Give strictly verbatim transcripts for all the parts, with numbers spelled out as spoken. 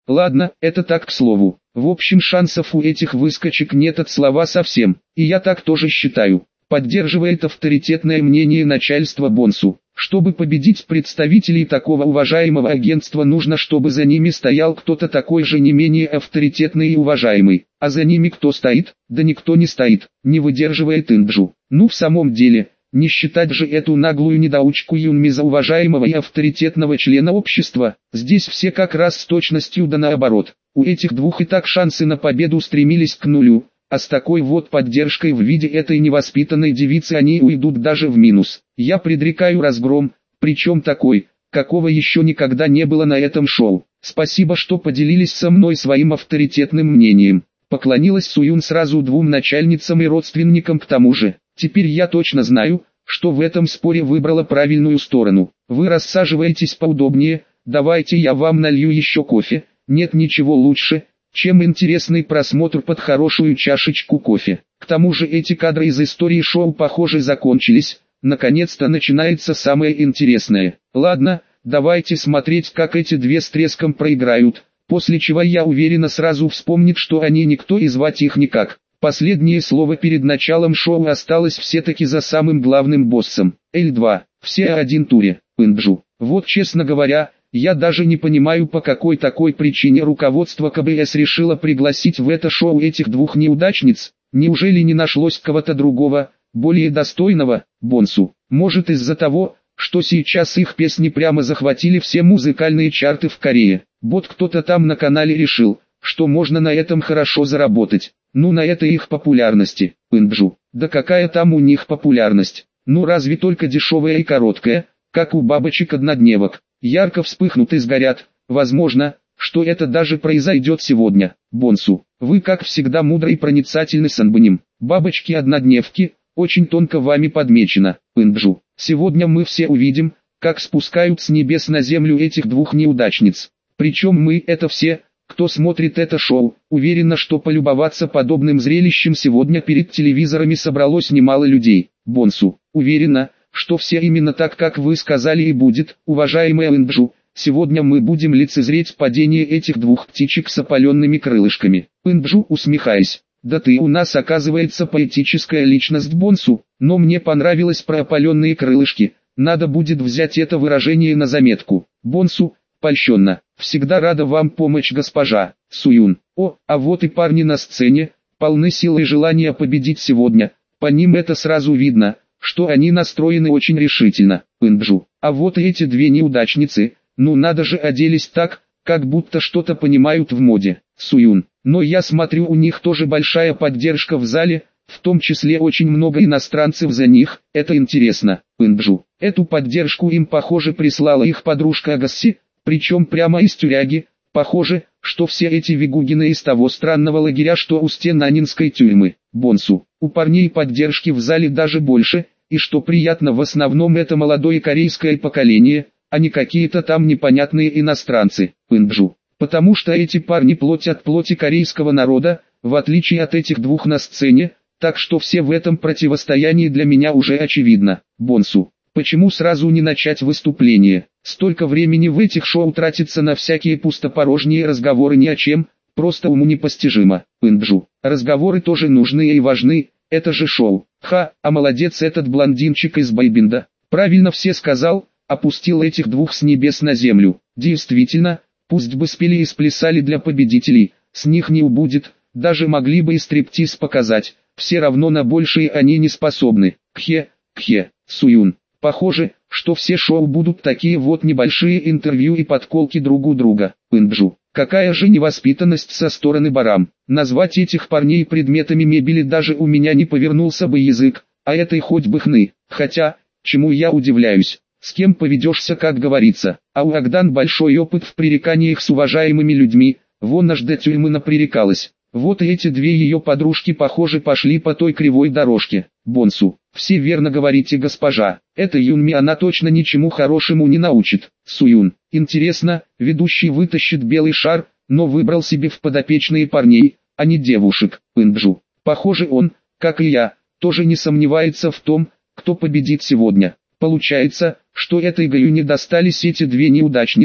Ладно, это так к слову. В общем, шансов у этих выскочек нет от слова совсем. И я так тоже считаю. Поддерживает авторитетное мнение начальства Бонсу. Чтобы победить представителей такого уважаемого агентства, нужно, чтобы за ними стоял кто-то такой же не менее авторитетный и уважаемый. А за ними кто стоит? Да никто не стоит, не выдерживает Инджу. Ну в самом деле, не считать же эту наглую недоучку Юнми за уважаемого и авторитетного члена общества. Здесь все как раз с точностью да наоборот. У этих двух и так шансы на победу стремились к нулю. А с такой вот поддержкой в виде этой невоспитанной девицы они уйдут даже в минус. Я предрекаю разгром, причем такой, какого еще никогда не было на этом шоу. Спасибо, что поделились со мной своим авторитетным мнением. Поклонилась Суюн сразу двум начальницам и родственникам к тому же. Теперь я точно знаю, что в этом споре выбрала правильную сторону. Вы рассаживаетесь поудобнее, давайте я вам налью еще кофе. Нет ничего лучше, чем интересный просмотр под хорошую чашечку кофе. К тому же эти кадры из истории шоу, похоже, закончились. Наконец-то начинается самое интересное. Ладно, давайте смотреть, как эти две с треском проиграют, после чего я уверенно сразу вспомнит, что они никто и звать их никак. Последнее слово перед началом шоу осталось все-таки за самым главным боссом. Эль два, все о один туре, Инджу. Вот честно говоря, я даже не понимаю, по какой такой причине руководство ка бэ эс решило пригласить в это шоу этих двух неудачниц. Неужели не нашлось кого-то другого, более достойного, Бонсу? Может из-за того, что сейчас их песни прямо захватили все музыкальные чарты в Корее. Вот кто-то там на канале решил, что можно на этом хорошо заработать. Ну на этой их популярности, Инджу. Да какая там у них популярность? Ну разве только дешевая и короткая, как у бабочек-однодневок. Ярко вспыхнут и сгорят. Возможно, что это даже произойдет сегодня. Бонсу, вы как всегда мудрый и проницательный Санбаним. Бабочки-однодневки, очень тонко вами подмечено, Инджу. Сегодня мы все увидим, как спускают с небес на землю этих двух неудачниц. Причем мы это все, кто смотрит это шоу. Уверена, что полюбоваться подобным зрелищем сегодня перед телевизорами собралось немало людей. Бонсу, уверена, что все именно так, как вы сказали, и будет, уважаемая Инджу. Сегодня мы будем лицезреть падение этих двух птичек с опаленными крылышками. Инджу, усмехаясь, да ты у нас оказывается поэтическая личность, Бонсу, но мне понравилось про опаленные крылышки, надо будет взять это выражение на заметку. Бонсу, польщенно, всегда рада вам помочь, госпожа Суюн. О, а вот и парни на сцене, полны силы и желания победить сегодня, по ним это сразу видно, что они настроены очень решительно, Инджу. А вот и эти две неудачницы, ну надо же, оделись так, как будто что-то понимают в моде, Суюн. Но я смотрю, у них тоже большая поддержка в зале, в том числе очень много иностранцев за них, это интересно, Инджу. Эту поддержку им, похоже, прислала их подружка Агасси, причем прямо из тюряги. Похоже, что все эти вигугины из того странного лагеря, что у стен Аннинской тюрьмы. Бонсу, у парней поддержки в зале даже больше, и что приятно, в основном это молодое корейское поколение, а не какие-то там непонятные иностранцы, Инджу. Потому что эти парни плоть от плоти корейского народа, в отличие от этих двух на сцене, так что все в этом противостоянии для меня уже очевидно. Бонсу, почему сразу не начать выступление? Столько времени в этих шоу тратится на всякие пустопорожние разговоры ни о чем, просто уму непостижимо. Инджу, разговоры тоже нужны и важны, это же шоу. Ха, а молодец этот блондинчик из бойбенда. Правильно все сказал, опустил этих двух с небес на землю. Действительно, пусть бы спели и сплясали для победителей, с них не убудет, даже могли бы и стриптиз показать, все равно на большее они не способны. Кхе, кхе, Суюн. Похоже, что все шоу будут такие вот небольшие интервью и подколки друг у друга. Инджу, какая же невоспитанность со стороны Барам. Назвать этих парней предметами мебели даже у меня не повернулся бы язык, а этой хоть бы хны. Хотя, чему я удивляюсь, с кем поведешься, как говорится. А у Агдан большой опыт в пререканиях с уважаемыми людьми, вон аж до тюрьмы напререкалась. Вот и эти две ее подружки, похоже, пошли по той кривой дорожке. Бонсу, все верно говорите, госпожа, эта Юнми, она точно ничему хорошему не научит. Суюн, интересно, ведущий вытащит белый шар, но выбрал себе в подопечные парней, а не девушек. Инджу, похоже он, как и я, тоже не сомневается в том, кто победит сегодня. Получается, что этой Гаюне достались эти две неудачницы,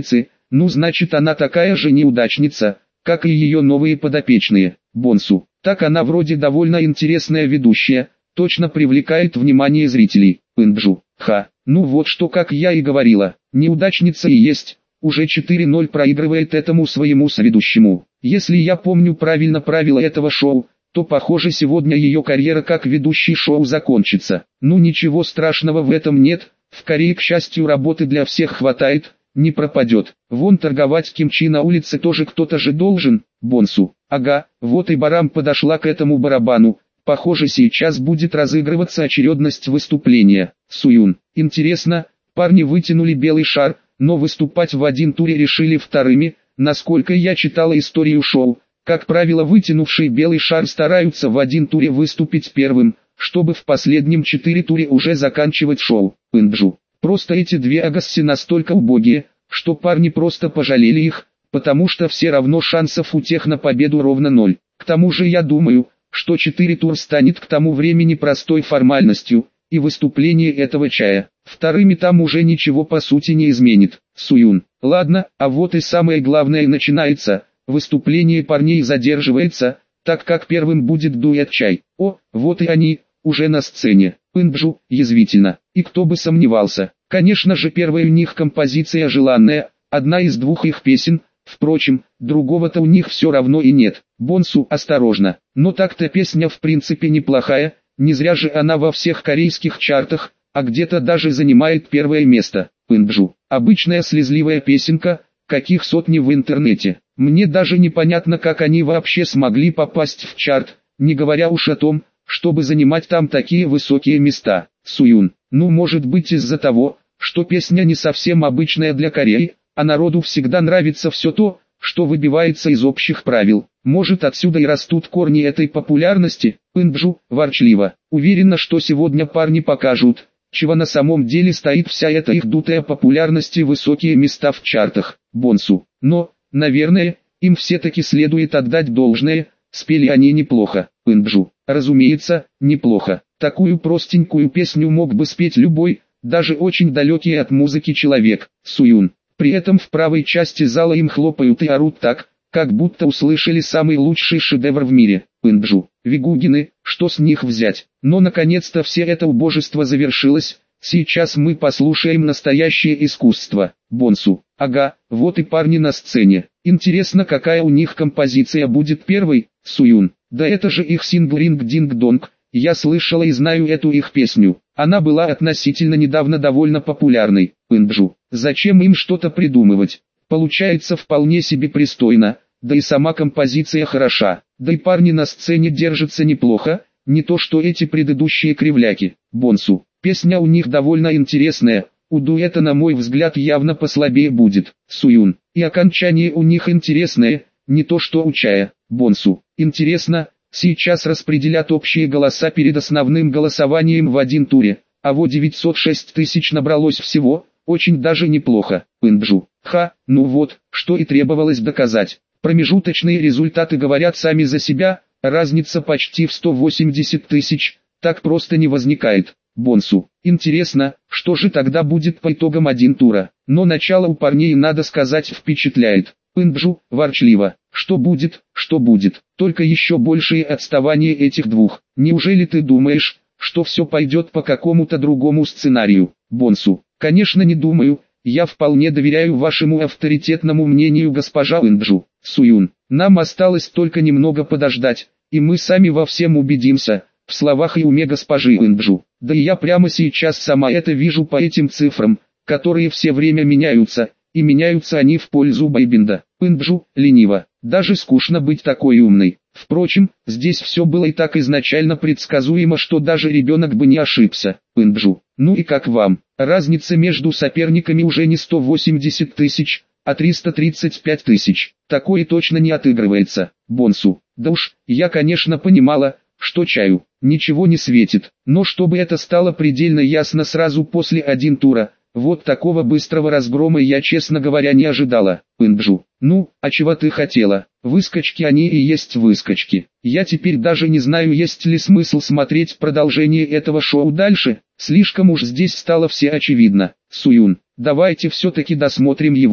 ну значит она такая же неудачница, как и ее новые подопечные. Бонсу. Так она вроде довольно интересная ведущая, точно привлекает внимание зрителей. Инджу. Ха. Ну вот что, как я и говорила, неудачница и есть. Уже четыре ноль проигрывает этому своему соведущему. Если я помню правильно правила этого шоу, то похоже сегодня ее карьера как ведущей шоу закончится. Ну ничего страшного в этом нет, в Корее к счастью работы для всех хватает, не пропадет. Вон торговать кимчи на улице тоже кто-то же должен. Бонсу. Ага, вот и Барам подошла к этому барабану. Похоже сейчас будет разыгрываться очередность выступления. Суюн. Интересно, парни вытянули белый шар, но выступать в один туре решили вторыми. Насколько я читала историю шоу, как правило вытянувшие белый шар стараются в один туре выступить первым, чтобы в последнем четыре туре уже заканчивать шоу. Инджу. Просто эти две агасси настолько убогие, что парни просто пожалели их, потому что все равно шансов у тех на победу ровно ноль. К тому же я думаю, что четыре тур станет к тому времени простой формальностью, и выступление этого чая. Вторыми там уже ничего по сути не изменит. Суюн. Ладно, а вот и самое главное начинается. Выступление парней задерживается, так как первым будет дуэт чай. О, вот и они, уже на сцене. Инджу, язвительно. И кто бы сомневался. Конечно же первая у них композиция желанная, одна из двух их песен. Впрочем, другого-то у них все равно и нет. Бонсу, осторожно. Но так-то песня в принципе неплохая, не зря же она во всех корейских чартах, а где-то даже занимает первое место. Инджу. Обычная слезливая песенка, каких сотни в интернете. Мне даже непонятно, как они вообще смогли попасть в чарт, не говоря уж о том, чтобы занимать там такие высокие места. Суюн. Ну может быть из-за того, что песня не совсем обычная для Кореи, а народу всегда нравится все то, что выбивается из общих правил. Может отсюда и растут корни этой популярности. Инджу, ворчливо. Уверена, что сегодня парни покажут, чего на самом деле стоит вся эта их дутая популярность и высокие места в чартах. Бонсу. Но, наверное, им все-таки следует отдать должное, спели они неплохо. Инджу. Разумеется, неплохо. Такую простенькую песню мог бы спеть любой, даже очень далекий от музыки человек. Суюн. При этом в правой части зала им хлопают и орут так, как будто услышали самый лучший шедевр в мире. Инджу. Вигугины, что с них взять? Но наконец-то все это убожество завершилось, сейчас мы послушаем настоящее искусство. Бонсу. Ага, вот и парни на сцене. Интересно, какая у них композиция будет первой. Суюн. Да это же их сингл Ринг Динг Донг. Я слышала и знаю эту их песню. Она была относительно недавно довольно популярной. Инджу. Зачем им что-то придумывать? Получается вполне себе пристойно, да и сама композиция хороша. Да и парни на сцене держатся неплохо, не то что эти предыдущие кривляки. Бонсу. Песня у них довольно интересная, у дуэта на мой взгляд явно послабее будет. Суюн. И окончание у них интересное, не то что у чая. Бонсу. Интересно. Сейчас распределят общие голоса перед основным голосованием в один туре, а вот девятьсот шесть тысяч набралось всего, очень даже неплохо. Инджу. Ха, ну вот, что и требовалось доказать. Промежуточные результаты говорят сами за себя, разница почти в сто восемьдесят тысяч, так просто не возникает. Бонсу. Интересно, что же тогда будет по итогам один тура, но начало у парней, надо сказать, впечатляет. Инджу, ворчливо. Что будет, что будет, только еще большее отставание этих двух. Неужели ты думаешь, что все пойдет по какому-то другому сценарию? Бонсу. Конечно не думаю, я вполне доверяю вашему авторитетному мнению, госпожа Инджу. Суюн. Нам осталось только немного подождать, и мы сами во всем убедимся, в словах и уме госпожи Инджу. Да и я прямо сейчас сама это вижу по этим цифрам, которые все время меняются, и меняются они в пользу бойбенда. Инджу, лениво. Даже скучно быть такой умной. Впрочем, здесь все было и так изначально предсказуемо, что даже ребенок бы не ошибся. Инджу. Ну и как вам? Разница между соперниками уже не сто восемьдесят тысяч, а триста тридцать пять тысяч. Такое точно не отыгрывается. Бонсу. Да уж, я конечно понимала, что чаю ничего не светит, но чтобы это стало предельно ясно сразу после один тура, вот такого быстрого разгрома я, честно говоря, не ожидала. Инджу. Ну, а чего ты хотела? Выскочки они и есть выскочки. Я теперь даже не знаю, есть ли смысл смотреть продолжение этого шоу дальше, слишком уж здесь стало все очевидно. Суюн. Давайте все-таки досмотрим его. К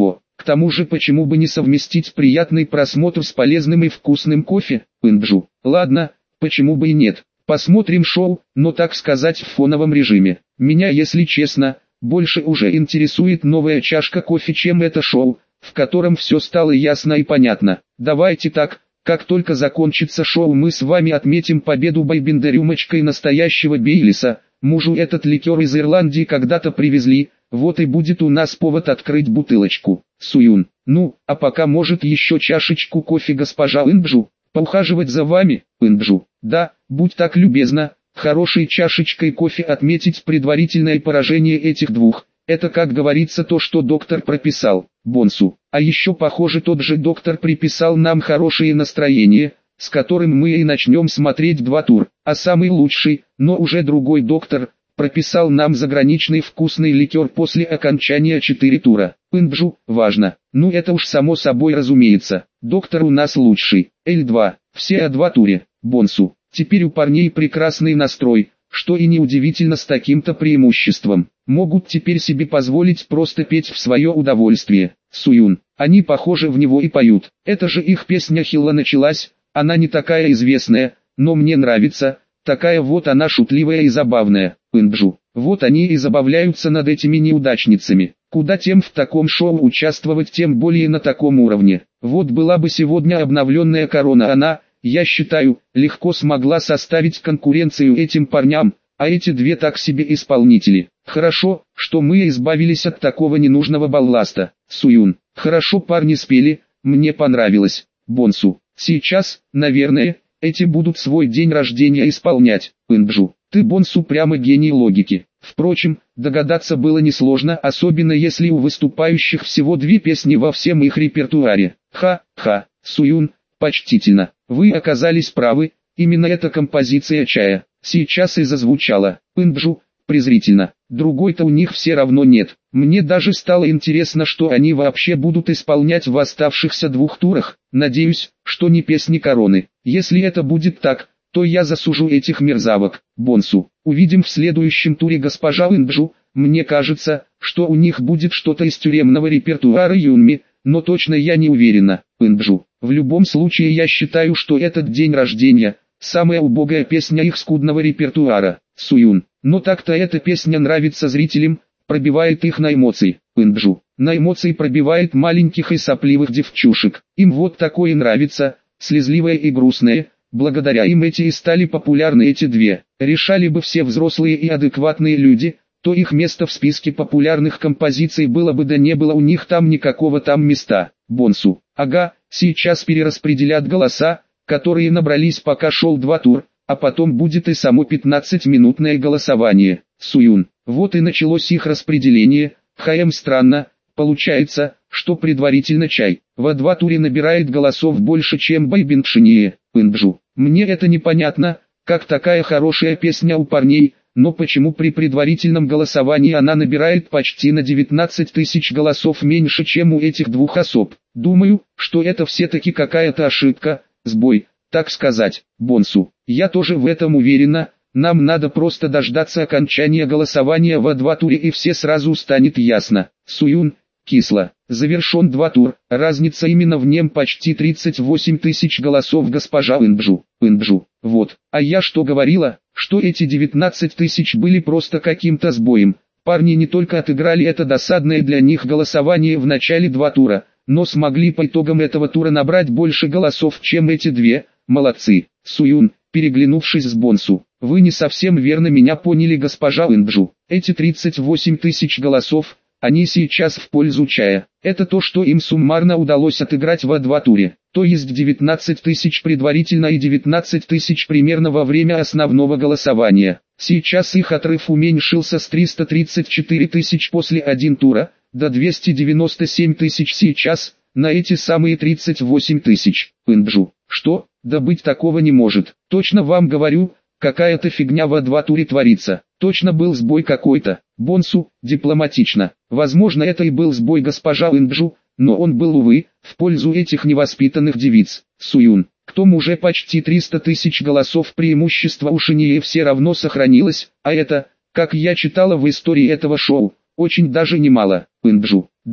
К тому же почему бы не совместить приятный просмотр с полезным и вкусным кофе, Инджу? Ладно, почему бы и нет. Посмотрим шоу, но так сказать в фоновом режиме. Меня, если честно, больше уже интересует новая чашка кофе, чем это шоу, в котором все стало ясно и понятно. Давайте так, как только закончится шоу, мы с вами отметим победу Байбинда рюмочкой настоящего Бейлиса. Мужу этот ликер из Ирландии когда-то привезли, вот и будет у нас повод открыть бутылочку. Суюн, ну, а пока может еще чашечку кофе госпожа Инджу, поухаживать за вами, Инджу. Да, будь так любезна, хорошей чашечкой кофе отметить предварительное поражение этих двух. Это, как говорится, то, что доктор прописал, Бонсу. А еще, похоже, тот же доктор приписал нам хорошее настроение, с которым мы и начнем смотреть два тура. А самый лучший, но уже другой доктор, прописал нам заграничный вкусный ликер после окончания четыре тура. Инджу, важно. Ну это уж само собой разумеется. Доктор у нас лучший. Эль два, все о два туре, Бонсу. Теперь у парней прекрасный настрой, что и неудивительно с таким-то преимуществом. Могут теперь себе позволить просто петь в свое удовольствие. Суюн, они похоже в него и поют. Это же их песня Хилла началась, она не такая известная, но мне нравится, такая вот она шутливая и забавная. Инджу, вот они и забавляются над этими неудачницами. Куда тем в таком шоу участвовать, тем более на таком уровне. Вот была бы сегодня обновленная корона, она, я считаю, легко смогла составить конкуренцию этим парням, а эти две так себе исполнители. Хорошо, что мы избавились от такого ненужного балласта. Суюн, хорошо парни спели, мне понравилось. Бонсу, сейчас, наверное, эти будут свой день рождения исполнять. Инджу, ты, Бонсу, прямо гений логики. Впрочем, догадаться было несложно, особенно если у выступающих всего две песни во всем их репертуаре. Ха-ха, Суюн, почтительно, вы оказались правы, именно эта композиция чая сейчас и зазвучала. Инджу, презрительно, другой-то у них все равно нет. Мне даже стало интересно, что они вообще будут исполнять в оставшихся двух турах. Надеюсь, что не песни короны. Если это будет так, то я засужу этих мерзавок. Бонсу, увидим в следующем туре госпожа Инджу. Мне кажется, что у них будет что-то из тюремного репертуара Юнми, но точно я не уверена. Инджу, в любом случае я считаю, что этот день рождения – самая убогая песня их скудного репертуара. Суюн, но так-то эта песня нравится зрителям, пробивает их на эмоции. Инджу, на эмоции пробивает маленьких и сопливых девчушек. Им вот такое нравится, слезливое и грустное. Благодаря им эти и стали популярны эти две. Решали бы все взрослые и адекватные люди, то их место в списке популярных композиций было бы, да не было у них там никакого там места. Бонсу, ага, сейчас перераспределят голоса, которые набрались пока шел два тур, а потом будет и само пятнадцатиминутное голосование. Суюн, вот и началось их распределение. Хаем, странно, получается, что предварительно чай во два туре набирает голосов больше, чем Байбингшиния. Инджу, мне это непонятно, как такая хорошая песня у парней, но почему при предварительном голосовании она набирает почти на девятнадцать тысяч голосов меньше, чем у этих двух особ. Думаю, что это все-таки какая-то ошибка, сбой, так сказать. Бонсу, я тоже в этом уверена, нам надо просто дождаться окончания голосования во два туре и все сразу станет ясно. Суюн, кисло, завершен два тур, разница именно в нем почти тридцать восемь тысяч голосов госпожа Инджу. Инджу, вот, а я что говорила, что эти девятнадцать тысяч были просто каким-то сбоем. Парни не только отыграли это досадное для них голосование в начале два тура, но смогли по итогам этого тура набрать больше голосов, чем эти две. Молодцы. Суюн, переглянувшись с Бонсу, вы не совсем верно меня поняли, госпожа Инджу. Эти тридцать восемь тысяч голосов, они сейчас в пользу чая. Это то, что им суммарно удалось отыграть во два туре. То есть девятнадцать тысяч предварительно и девятнадцать тысяч примерно во время основного голосования. Сейчас их отрыв уменьшился с триста тридцать четыре тысяч после один тура, до двухсот девяноста семи тысяч сейчас, на эти самые тридцать восемь тысяч. Инджу, что? Да быть такого не может. Точно вам говорю, какая-то фигня во два туре творится. Точно был сбой какой-то. Бонсу, дипломатично. Возможно, это и был сбой госпожа Инджу, но он был, увы, в пользу этих невоспитанных девиц. Суюн, к тому же почти триста тысяч голосов преимущества у Шинье все равно сохранилось, а это, как я читала в истории этого шоу, очень даже немало. Инджу, да,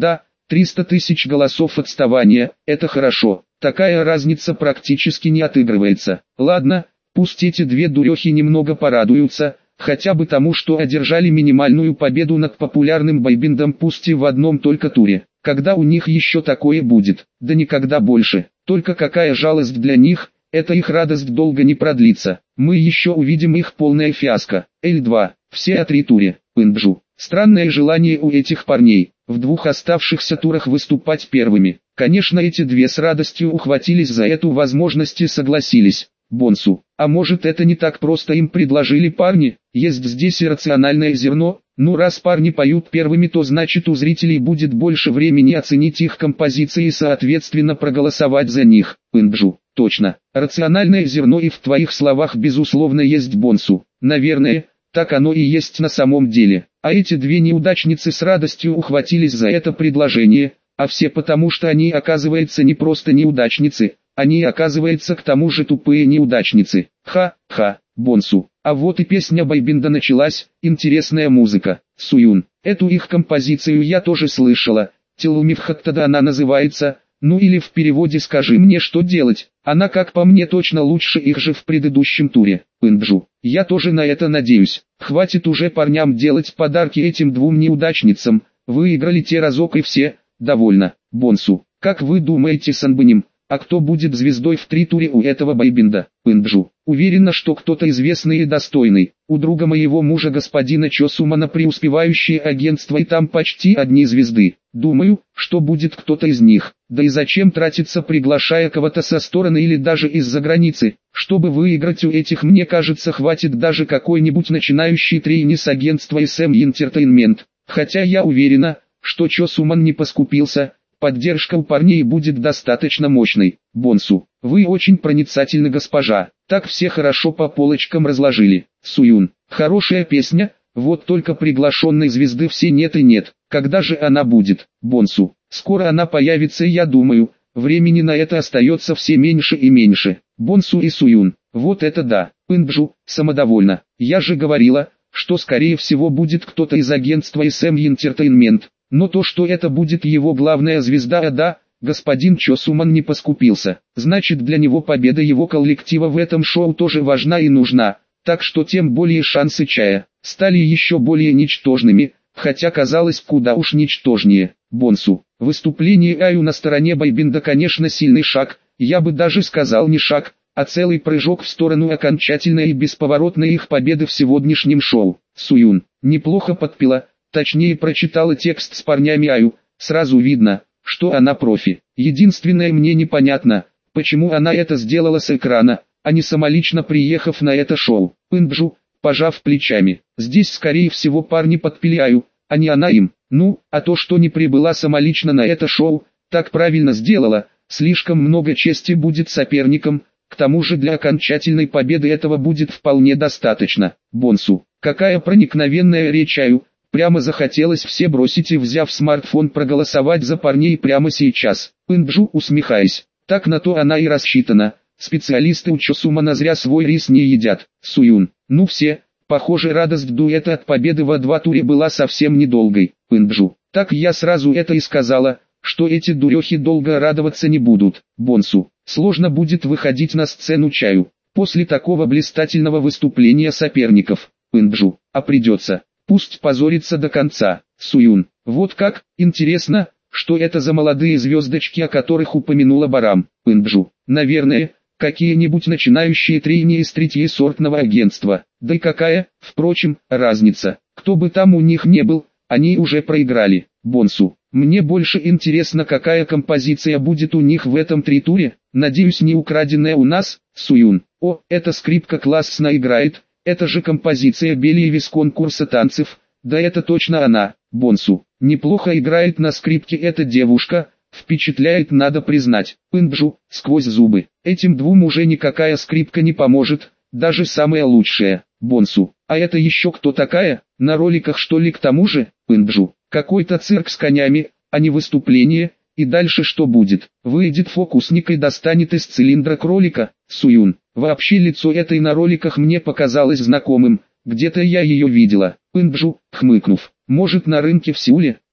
триста тысяч голосов отставания, это хорошо. Такая разница практически не отыгрывается. Ладно, пусть эти две дурехи немного порадуются, хотя бы тому, что одержали минимальную победу над популярным бойбендом, пусть и в одном только туре. Когда у них еще такое будет? Да никогда больше. Только какая жалость для них, эта их радость долго не продлится. Мы еще увидим их полное фиаско. Эль два. Все о три туре. Пынджу. Странное желание у этих парней, в двух оставшихся турах выступать первыми. Конечно, эти две с радостью ухватились за эту возможность и согласились. Бонсу. А может, это не так просто им предложили парни? Есть здесь и рациональное зерно. Ну, раз парни поют первыми, то значит у зрителей будет больше времени оценить их композиции и соответственно проголосовать за них. Пынджу. Точно. Рациональное зерно и в твоих словах безусловно есть, Бонсу. Наверное, так оно и есть на самом деле. А эти две неудачницы с радостью ухватились за это предложение, а все потому, что они, оказывается, не просто неудачницы, они, оказывается, к тому же тупые неудачницы. Ха-ха, Бонсу. А вот и песня бойбенда началась, интересная музыка. Суюн. Эту их композицию я тоже слышала. Телумивхаттада она называется, ну или в переводе «Скажи мне, что делать». Она, как по мне, точно лучше их же в предыдущем туре. Пынджу. Я тоже на это надеюсь. Хватит уже парням делать подарки этим двум неудачницам. Выиграли те разок и все. Довольно. Бонсу. Как вы думаете, Санбаним, а кто будет звездой в три туре у этого бойбенда? Пынджу. Уверена, что кто-то известный и достойный. У друга моего мужа господина Чосумана преуспевающее агентство, и там почти одни звезды. Думаю, что будет кто-то из них. Да и зачем тратиться, приглашая кого-то со стороны или даже из-за границы? Чтобы выиграть у этих, мне кажется, хватит даже какой-нибудь начинающий трейни с агентства эс эм Entertainment. Хотя я уверена, что Чосуман не поскупился. Поддержка у парней будет достаточно мощной. Бонсу. Вы очень проницательны, госпожа. Так все хорошо по полочкам разложили. Суюн. Хорошая песня, вот только приглашенной звезды все нет и нет. Когда же она будет? Бонсу. Скоро она появится, и я думаю, времени на это остается все меньше и меньше. Бонсу и Суюн. Вот это да. Пынджу. Самодовольно. Я же говорила, что скорее всего будет кто-то из агентства эс эм Entertainment. Но то, что это будет его главная звезда, а да, господин Чосуман не поскупился. Значит, для него победа его коллектива в этом шоу тоже важна и нужна. Так что тем более шансы Чая стали еще более ничтожными, хотя казалось куда уж ничтожнее. Бонсу. Выступление Аю на стороне бойбенда, конечно, сильный шаг, я бы даже сказал не шаг, а целый прыжок в сторону окончательной и бесповоротной их победы в сегодняшнем шоу. Суюн. Неплохо подпела. Точнее, прочитала текст с парнями Аю, сразу видно, что она профи. Единственное, мне непонятно, почему она это сделала с экрана, а не самолично приехав на это шоу. Пынджу, пожав плечами. Здесь скорее всего парни подпили Аю, а не она им. Ну, а то, что не прибыла самолично на это шоу, так правильно сделала, слишком много чести будет соперникам, к тому же для окончательной победы этого будет вполне достаточно. Бонсу. Какая проникновенная речь Аю. Прямо захотелось все бросить и, взяв смартфон, проголосовать за парней прямо сейчас. Пынджу, усмехаясь. Так на то она и рассчитана. Специалисты у Чосумана зря свой рис не едят. Суюн. Ну все, похоже, радость дуэта от победы во два туре была совсем недолгой. Пынджу. Так я сразу это и сказала, что эти дурехи долго радоваться не будут. Бонсу. Сложно будет выходить на сцену Чаю после такого блистательного выступления соперников. Пынджу. А придется. Пусть позорится до конца. Суюн. Вот как, интересно, что это за молодые звездочки, о которых упомянула Барам. Пынджу. Наверное, какие-нибудь начинающие трейни из третьесортного агентства. Да и какая, впрочем, разница. Кто бы там у них не был, они уже проиграли. Бонсу. Мне больше интересно, какая композиция будет у них в этом три-туре. Надеюсь, не украденная у нас. Суюн. О, эта скрипка классно играет. Это же композиция Белиеви с конкурса танцев, да это точно она. Бонсу. Неплохо играет на скрипке эта девушка, впечатляет, надо признать. Пынджу, сквозь зубы. Этим двум уже никакая скрипка не поможет, даже самая лучшая. Бонсу. А это еще кто такая? На роликах что ли к тому же? Пынджу. Какой-то цирк с конями, а не выступление. И дальше что будет? Выйдет фокусник и достанет из цилиндра кролика. Суюн. Вообще лицо этой на роликах мне показалось знакомым, где-то я ее видела. Пынджу, хмыкнув. Может, на рынке в Сеуле?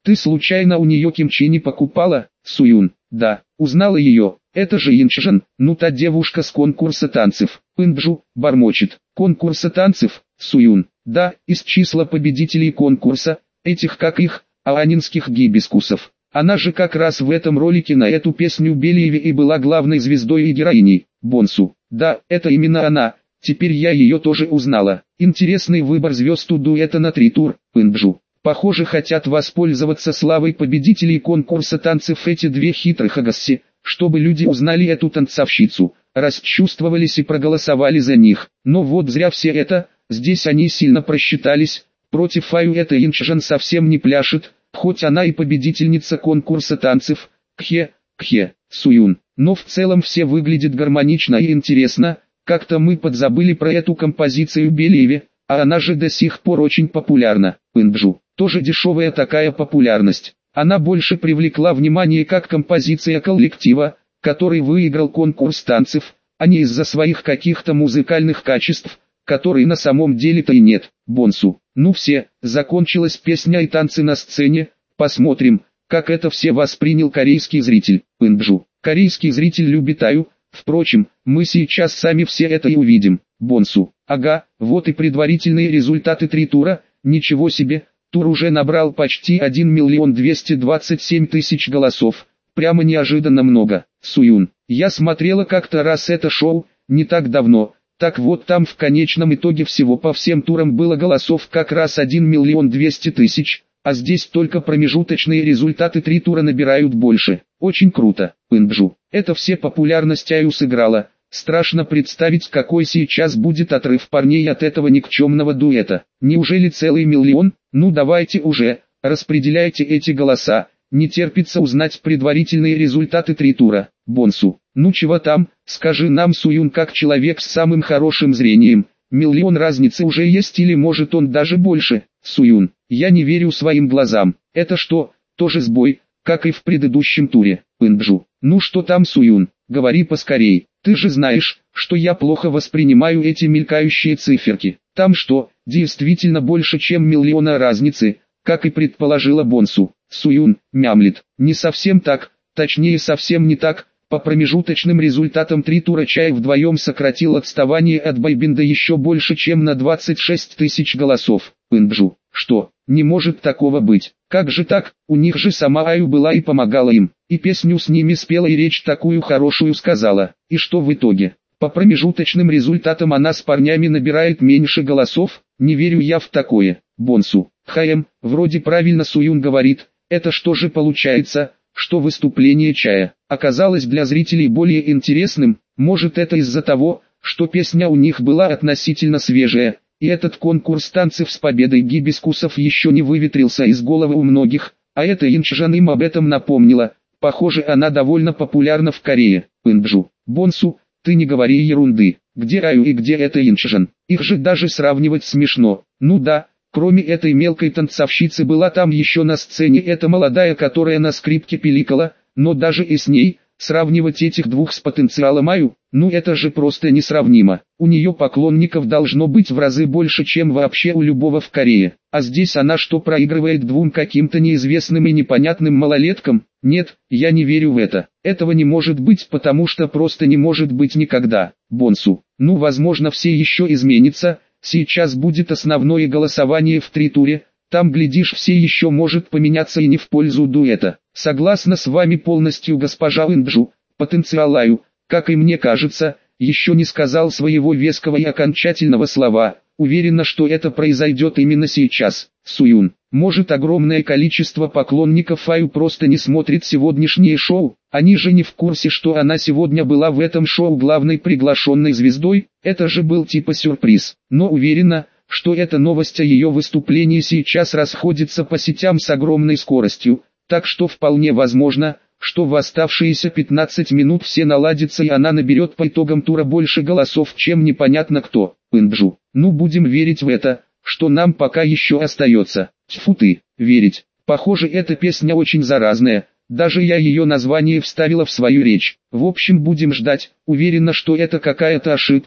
Ты случайно у нее кимчи не покупала, Суюн? Да, узнала ее. Это же Инчжан, ну та девушка с конкурса танцев. Пынджу, бормочет. Конкурса танцев, Суюн. Да, из числа победителей конкурса, этих как их, аанинских гибискусов. Она же как раз в этом ролике на эту песню Белиеве и была главной звездой и героиней, Бонсу. Да, это именно она, теперь я ее тоже узнала. Интересный выбор звезд у дуэта на три тур, Пынджу. Похоже, хотят воспользоваться славой победителей конкурса танцев эти две хитрых агасси, чтобы люди узнали эту танцовщицу, расчувствовались и проголосовали за них. Но вот зря все это, здесь они сильно просчитались, против Аю эта Инчжан совсем не пляшет, хоть она и победительница конкурса танцев, кхе, кхе, Суюн. Но в целом все выглядит гармонично и интересно, как-то мы подзабыли про эту композицию Белиеве, а она же до сих пор очень популярна, Пынджу. Тоже дешевая такая популярность. Она больше привлекла внимание как композиция коллектива, который выиграл конкурс танцев, а не из-за своих каких-то музыкальных качеств, которые на самом деле-то и нет. Бонсу. Ну все, закончилась песня и танцы на сцене, посмотрим, как это все воспринял корейский зритель. Пынджу. Корейский зритель любит Аю, впрочем, мы сейчас сами все это и увидим. Бонсу. Ага, вот и предварительные результаты три тура, ничего себе. Тур уже набрал почти один миллион двести двадцать семь тысяч голосов, прямо неожиданно много. Суюн, я смотрела как-то раз это шоу, не так давно, так вот там в конечном итоге всего по всем турам было голосов как раз один миллион двести тысяч, а здесь только промежуточные результаты три тура набирают больше. Очень круто, Пынджу. Это все популярность Аю сыграла. Страшно представить, какой сейчас будет отрыв парней от этого никчемного дуэта. Неужели целый миллион? Ну давайте уже, распределяйте эти голоса. Не терпится узнать предварительные результаты три тура. Бонсу, ну чего там, скажи нам, Суюн, как человек с самым хорошим зрением. Миллион разницы уже есть или может он даже больше? Суюн, я не верю своим глазам. Это что, тоже сбой, как и в предыдущем туре? Пынджу, ну что там, Суюн, говори поскорей. Ты же знаешь, что я плохо воспринимаю эти мелькающие циферки. Там что, действительно больше чем миллиона разницы, как и предположила Бонсу. Суюн, мямлит. Не совсем так, точнее совсем не так. По промежуточным результатам три тура Чай вдвоем сократил отставание от бойбенда еще больше чем на двадцать шесть тысяч голосов. Пынджу, что, не может такого быть. Как же так, у них же сама Аю была и помогала им, и песню с ними спела и речь такую хорошую сказала. И что в итоге? По промежуточным результатам она с парнями набирает меньше голосов? Не верю я в такое. Бонсу, ХМ, вроде правильно Суюн говорит, это что же получается, что выступление Чая оказалось для зрителей более интересным? Может это из-за того, что песня у них была относительно свежая, и этот конкурс танцев с победой гибискусов еще не выветрился из головы у многих, а эта Инчжан им об этом напомнила. Похоже, она довольно популярна в Корее. Пынджу, Бонсу, ты не говори ерунды. Где Аю и где эта Инчжан? Их же даже сравнивать смешно. Ну да, кроме этой мелкой танцовщицы была там еще на сцене эта молодая, которая на скрипке пиликала, но даже и с ней, сравнивать этих двух с потенциалом Аю, ну это же просто несравнимо. У нее поклонников должно быть в разы больше, чем вообще у любого в Корее. А здесь она что, проигрывает двум каким-то неизвестным и непонятным малолеткам? Нет, я не верю в это. Этого не может быть, потому что просто не может быть никогда. Бонсу, ну возможно все еще изменится, сейчас будет основное голосование в три туре, там глядишь все еще может поменяться и не в пользу дуэта. Согласна с вами полностью, госпожа Инджу, потенциал Аю, как и мне кажется, еще не сказал своего веского и окончательного слова. Уверена, что это произойдет именно сейчас. Суюн, может огромное количество поклонников Аю просто не смотрит сегодняшнее шоу? Они же не в курсе, что она сегодня была в этом шоу главной приглашенной звездой? Это же был типа сюрприз. Но уверена, что эта новость о ее выступлении сейчас расходится по сетям с огромной скоростью, так что вполне возможно, что в оставшиеся пятнадцать минут все наладится и она наберет по итогам тура больше голосов, чем непонятно кто. Пынджу, ну будем верить в это, что нам пока еще остается. Тьфу ты, верить. Похоже, эта песня очень заразная, даже я ее название вставила в свою речь. В общем, будем ждать, уверена, что это какая-то ошибка,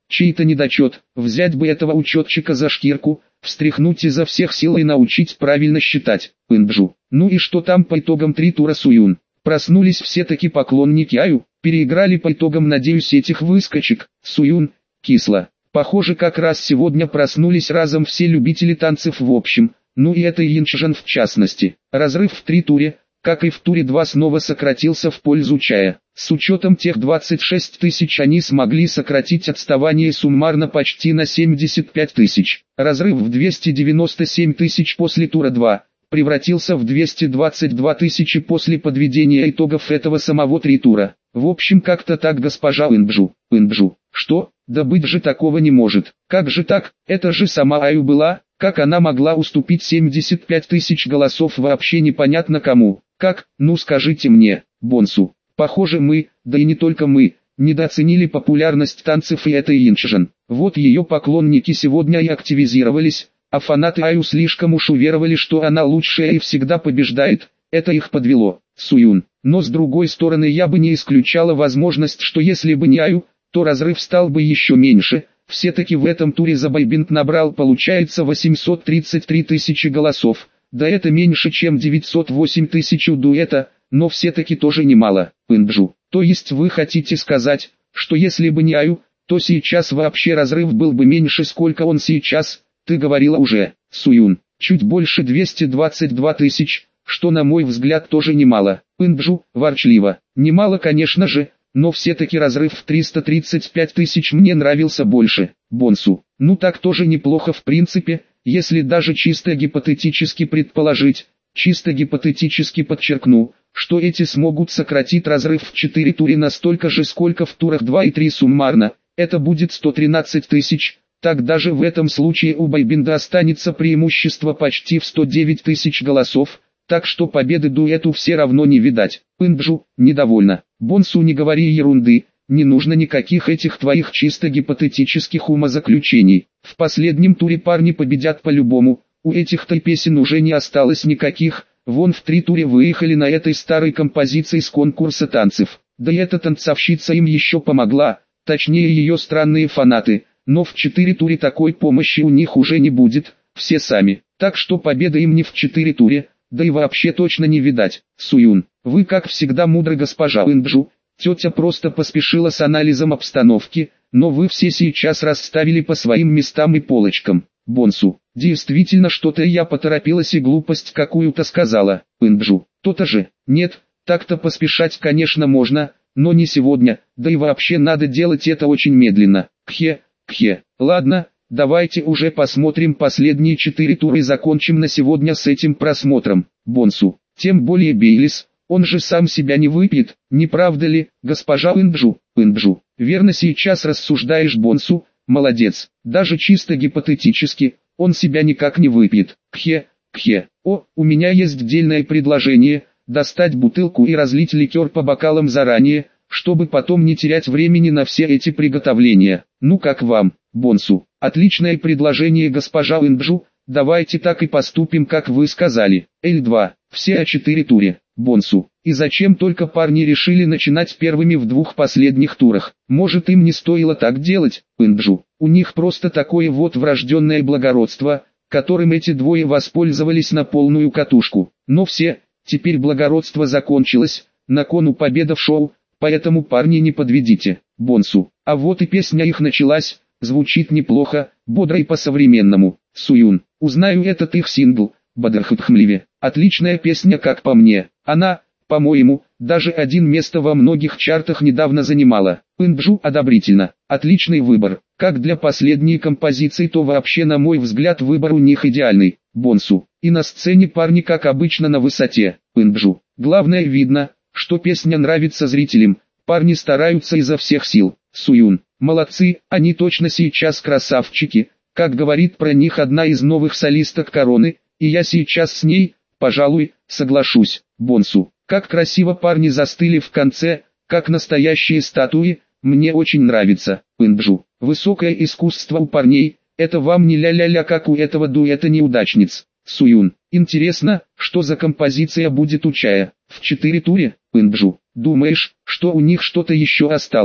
чей-то недочет, взять бы этого учетчика за шкирку, встряхнуть изо всех сил и научить правильно считать. Инджу. Ну и что там по итогам три тура, Суюн? Проснулись все-таки поклонники Аю, переиграли по итогам, надеюсь, этих выскочек. Суюн. Кисло. Похоже, как раз сегодня проснулись разом все любители танцев в общем, ну и это Инчжэн в частности. Разрыв в три туре, как и в туре два, снова сократился в пользу Чая. С учетом тех двадцати шести тысяч они смогли сократить отставание суммарно почти на семьдесят пять тысяч. Разрыв в двести девяносто семь тысяч после тура два превратился в двести двадцать две тысячи после подведения итогов этого самого три тура. В общем, как-то так, госпожа Инджу. Инджу. Что? Да быть же такого не может. Как же так? Это же сама Аю была. Как она могла уступить семьдесят пять тысяч голосов вообще непонятно кому? Как? Ну скажите мне, Бонсу. Похоже мы, да и не только мы, недооценили популярность танцев и этой Инчжэн. Вот ее поклонники сегодня и активизировались, а фанаты Аю слишком уж уверовали, что она лучшая и всегда побеждает. Это их подвело, Суюн. Но с другой стороны, я бы не исключала возможность, что если бы не Аю, то разрыв стал бы еще меньше. Все-таки в этом туре за бойбенд набрал, получается, восемьсот тридцать три тысячи голосов. Да это меньше, чем девятьсот восемь тысяч у дуэта, но все-таки тоже немало. Инджу. То есть вы хотите сказать, что если бы не Аю, то сейчас вообще разрыв был бы меньше? Сколько он сейчас? Ты говорила уже, Суюн. Чуть больше двухсот двадцати двух тысяч, что на мой взгляд тоже немало. Инджу, ворчливо. Немало, конечно же, но все-таки разрыв в триста тридцать пять тысяч мне нравился больше. Бонсу. Ну так тоже неплохо в принципе, если даже чисто гипотетически предположить, чисто гипотетически подчеркну, что эти смогут сократить разрыв в четыре туре настолько же, сколько в турах два и три суммарно, это будет сто тринадцать тысяч, так даже в этом случае у бойбенда останется преимущество почти в сто девять тысяч голосов, так что победы дуэту все равно не видать. Инджу, недовольна. Бонсу, не говори ерунды, не нужно никаких этих твоих чисто гипотетических умозаключений. В последнем туре парни победят по-любому, у этих-то песен уже не осталось никаких, вон в три туре выехали на этой старой композиции с конкурса танцев. Да и эта танцовщица им еще помогла, точнее ее странные фанаты, но в четыре туре такой помощи у них уже не будет, все сами. Так что победа им не в четыре туре, да и вообще точно не видать. Суюн, вы как всегда мудры, госпожа Инджу. Тетя просто поспешила с анализом обстановки, но вы все сейчас расставили по своим местам и полочкам. Бонсу, действительно что-то я поторопилась и глупость какую-то сказала. Инджу, то-то же. Нет, так-то поспешать, конечно, можно, но не сегодня, да и вообще надо делать это очень медленно. Кхе, кхе. Ладно, давайте уже посмотрим последние четыре тура и закончим на сегодня с этим просмотром. Бонсу, тем более Бейлис, он же сам себя не выпьет, не правда ли, госпожа Инджу? Инджу, верно сейчас рассуждаешь, Бонсу, молодец, даже чисто гипотетически, он себя никак не выпьет. Кхе, кхе. О, у меня есть дельное предложение, достать бутылку и разлить ликер по бокалам заранее, чтобы потом не терять времени на все эти приготовления. Ну как вам, Бонсу? Отличное предложение, госпожа Инджу, давайте так и поступим, как вы сказали. Эль два, все о четыре туре. Бонсу, и зачем только парни решили начинать первыми в двух последних турах? Может, им не стоило так делать? Инджу, у них просто такое вот врожденное благородство, которым эти двое воспользовались на полную катушку. Но все, теперь благородство закончилось, на кону победа в шоу, поэтому парни не подведите. Бонсу, а вот и песня их началась, звучит неплохо, бодро и по-современному. Суюн, узнаю этот их сингл, Бадрхатхмливе. Отличная песня, как по мне. Она, по-моему, даже один место во многих чартах недавно занимала. Инджу одобрительно. Отличный выбор. Как для последней композиции, то вообще, на мой взгляд, выбор у них идеальный. Бонсу. И на сцене парни, как обычно, на высоте. Инджу. Главное, видно, что песня нравится зрителям. Парни стараются изо всех сил. Суюн. Молодцы, они точно сейчас красавчики. Как говорит про них одна из новых солисток Короны, и я сейчас с ней, пожалуй, соглашусь. Бонсу, как красиво парни застыли в конце, как настоящие статуи, мне очень нравится. Инджу, высокое искусство у парней, это вам не ля-ля-ля, как у этого дуэта неудачниц. Суюн, интересно, что за композиция будет у Чая, в четыре туре? Инджу, думаешь, что у них что-то еще осталось?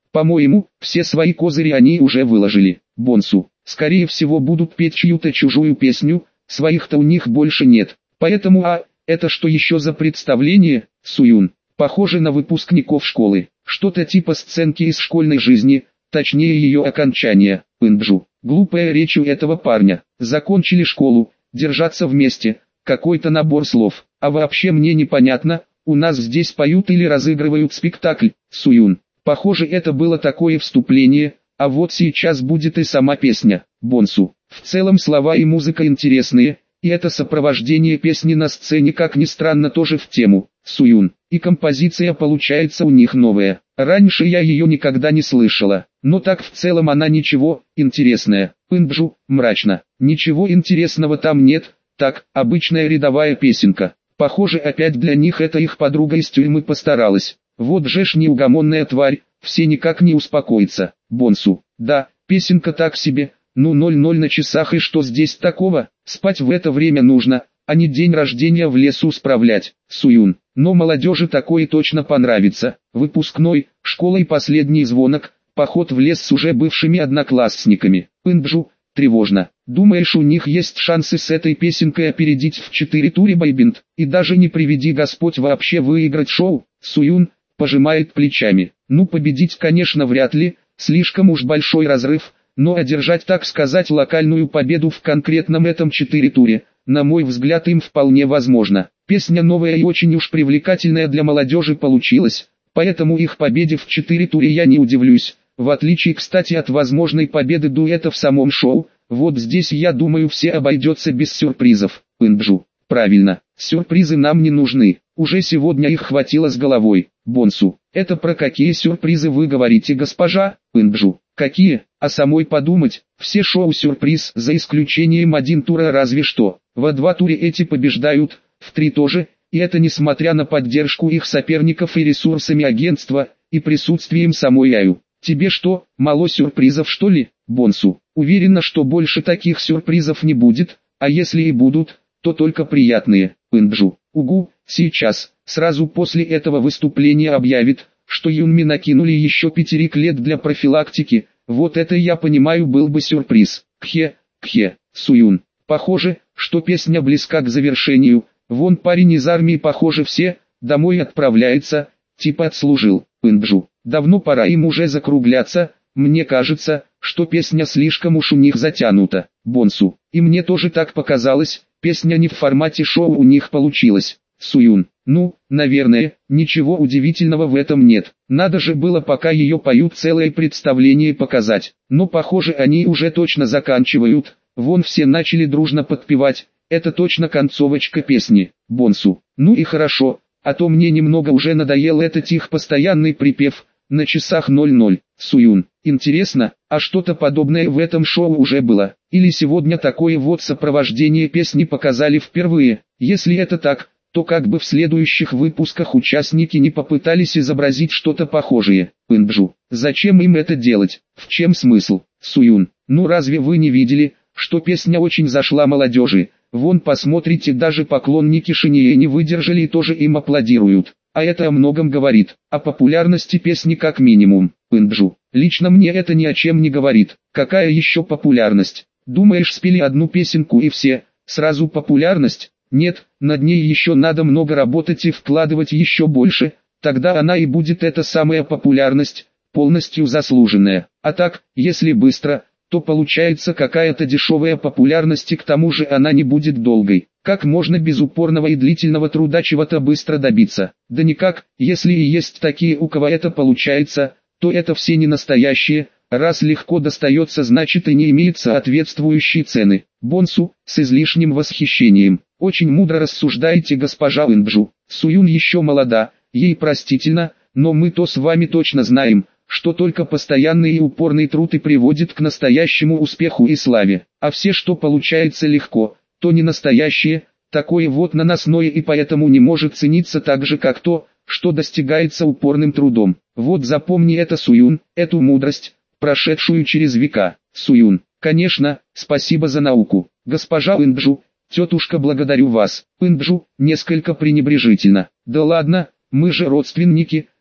По-моему, все свои козыри они уже выложили. Бонсу, скорее всего будут петь чью-то чужую песню, своих-то у них больше нет. Поэтому, а, это что еще за представление, Суюн? Похоже на выпускников школы. Что-то типа сценки из школьной жизни, точнее ее окончания. Инджу, глупая речь у этого парня. Закончили школу, держаться вместе, какой-то набор слов. А вообще мне непонятно, у нас здесь поют или разыгрывают спектакль. Суюн, похоже это было такое вступление, а вот сейчас будет и сама песня. Бонсу, в целом слова и музыка интересные, и это сопровождение песни на сцене как ни странно тоже в тему. Суюн, и композиция получается у них новая. Раньше я ее никогда не слышала, но так в целом она ничего, интересная. Инджу, мрачно, ничего интересного там нет, так, обычная рядовая песенка. Похоже опять для них эта их подруга из тюрьмы постаралась. Вот же ж неугомонная тварь, все никак не успокоится. Бонсу, да, песенка так себе, ну ноль ноль на часах и что здесь такого, спать в это время нужно, а не день рождения в лесу справлять. Суюн, но молодежи такое точно понравится. Выпускной, школа и последний звонок, поход в лес с уже бывшими одноклассниками. Инджу, тревожно. Думаешь, у них есть шансы с этой песенкой опередить в четыре туре бойбенд, и даже не приведи Господь вообще выиграть шоу? Суюн пожимает плечами. Ну победить конечно вряд ли, слишком уж большой разрыв, но одержать так сказать локальную победу в конкретном этом четыре туре, на мой взгляд им вполне возможно. Песня новая и очень уж привлекательная для молодежи получилась, поэтому их победе в четыре туре я не удивлюсь, в отличие кстати от возможной победы дуэта в самом шоу. Вот здесь я думаю все обойдется без сюрпризов. Инджу, правильно, сюрпризы нам не нужны, уже сегодня их хватило с головой. Бонсу, это про какие сюрпризы вы говорите, госпожа? Инджу, какие, а самой подумать, все шоу сюрприз за исключением один тура разве что. Во два туре эти побеждают, в три тоже, и это несмотря на поддержку их соперников и ресурсами агентства, и присутствием самой Аю. Тебе что, мало сюрпризов что ли? Бонсу, уверена, что больше таких сюрпризов не будет, а если и будут, то только приятные. Инджу, угу, сейчас, сразу после этого выступления объявит, что Юнми накинули еще пятерик лет для профилактики, вот это я понимаю был бы сюрприз. Кхе, кхе, Суюн, похоже, что песня близка к завершению, вон парень из армии похоже все, домой отправляется, типа отслужил. Инджу, давно пора им уже закругляться, мне кажется, что песня слишком уж у них затянута. Бонсу, и мне тоже так показалось, песня не в формате шоу у них получилась. Суюн, ну, наверное, ничего удивительного в этом нет, надо же было пока ее поют целое представление показать, но похоже они уже точно заканчивают, вон все начали дружно подпевать, это точно концовочка песни. Бонсу, ну и хорошо, а то мне немного уже надоел этот их постоянный припев, на часах ноль ноль. Суюн, интересно, а что-то подобное в этом шоу уже было, или сегодня такое вот сопровождение песни показали впервые? Если это так, то как бы в следующих выпусках участники не попытались изобразить что-то похожее. Инджу, зачем им это делать, в чем смысл? Суюн, ну разве вы не видели, что песня очень зашла молодежи? Вон посмотрите, даже поклонники Шинье не выдержали и тоже им аплодируют. А это о многом говорит, о популярности песни как минимум. Инджу, лично мне это ни о чем не говорит. Какая еще популярность? Думаешь, спели одну песенку и все, сразу популярность? Нет, над ней еще надо много работать и вкладывать еще больше, тогда она и будет эта самая популярность, полностью заслуженная. А так, если быстро, то получается какая-то дешевая популярность и к тому же она не будет долгой. Как можно без упорного и длительного труда чего-то быстро добиться? Да никак, если и есть такие, у кого это получается, то это все не настоящие, раз легко достается, значит и не имеет соответствующей цены. Бонсу, с излишним восхищением, очень мудро рассуждаете, госпожа Инджу. Суюн еще молода, ей простительно, но мы-то с вами точно знаем, что только постоянный и упорный труд и приводит к настоящему успеху и славе, а все, что получается легко, то не настоящее, такое вот наносное и поэтому не может цениться так же, как то, что достигается упорным трудом. Вот запомни это, Суюн, эту мудрость, прошедшую через века. Суюн, конечно, спасибо за науку. Госпожа Инджу, тетушка, благодарю вас. Инджу, несколько пренебрежительно. Да ладно, мы же родственники,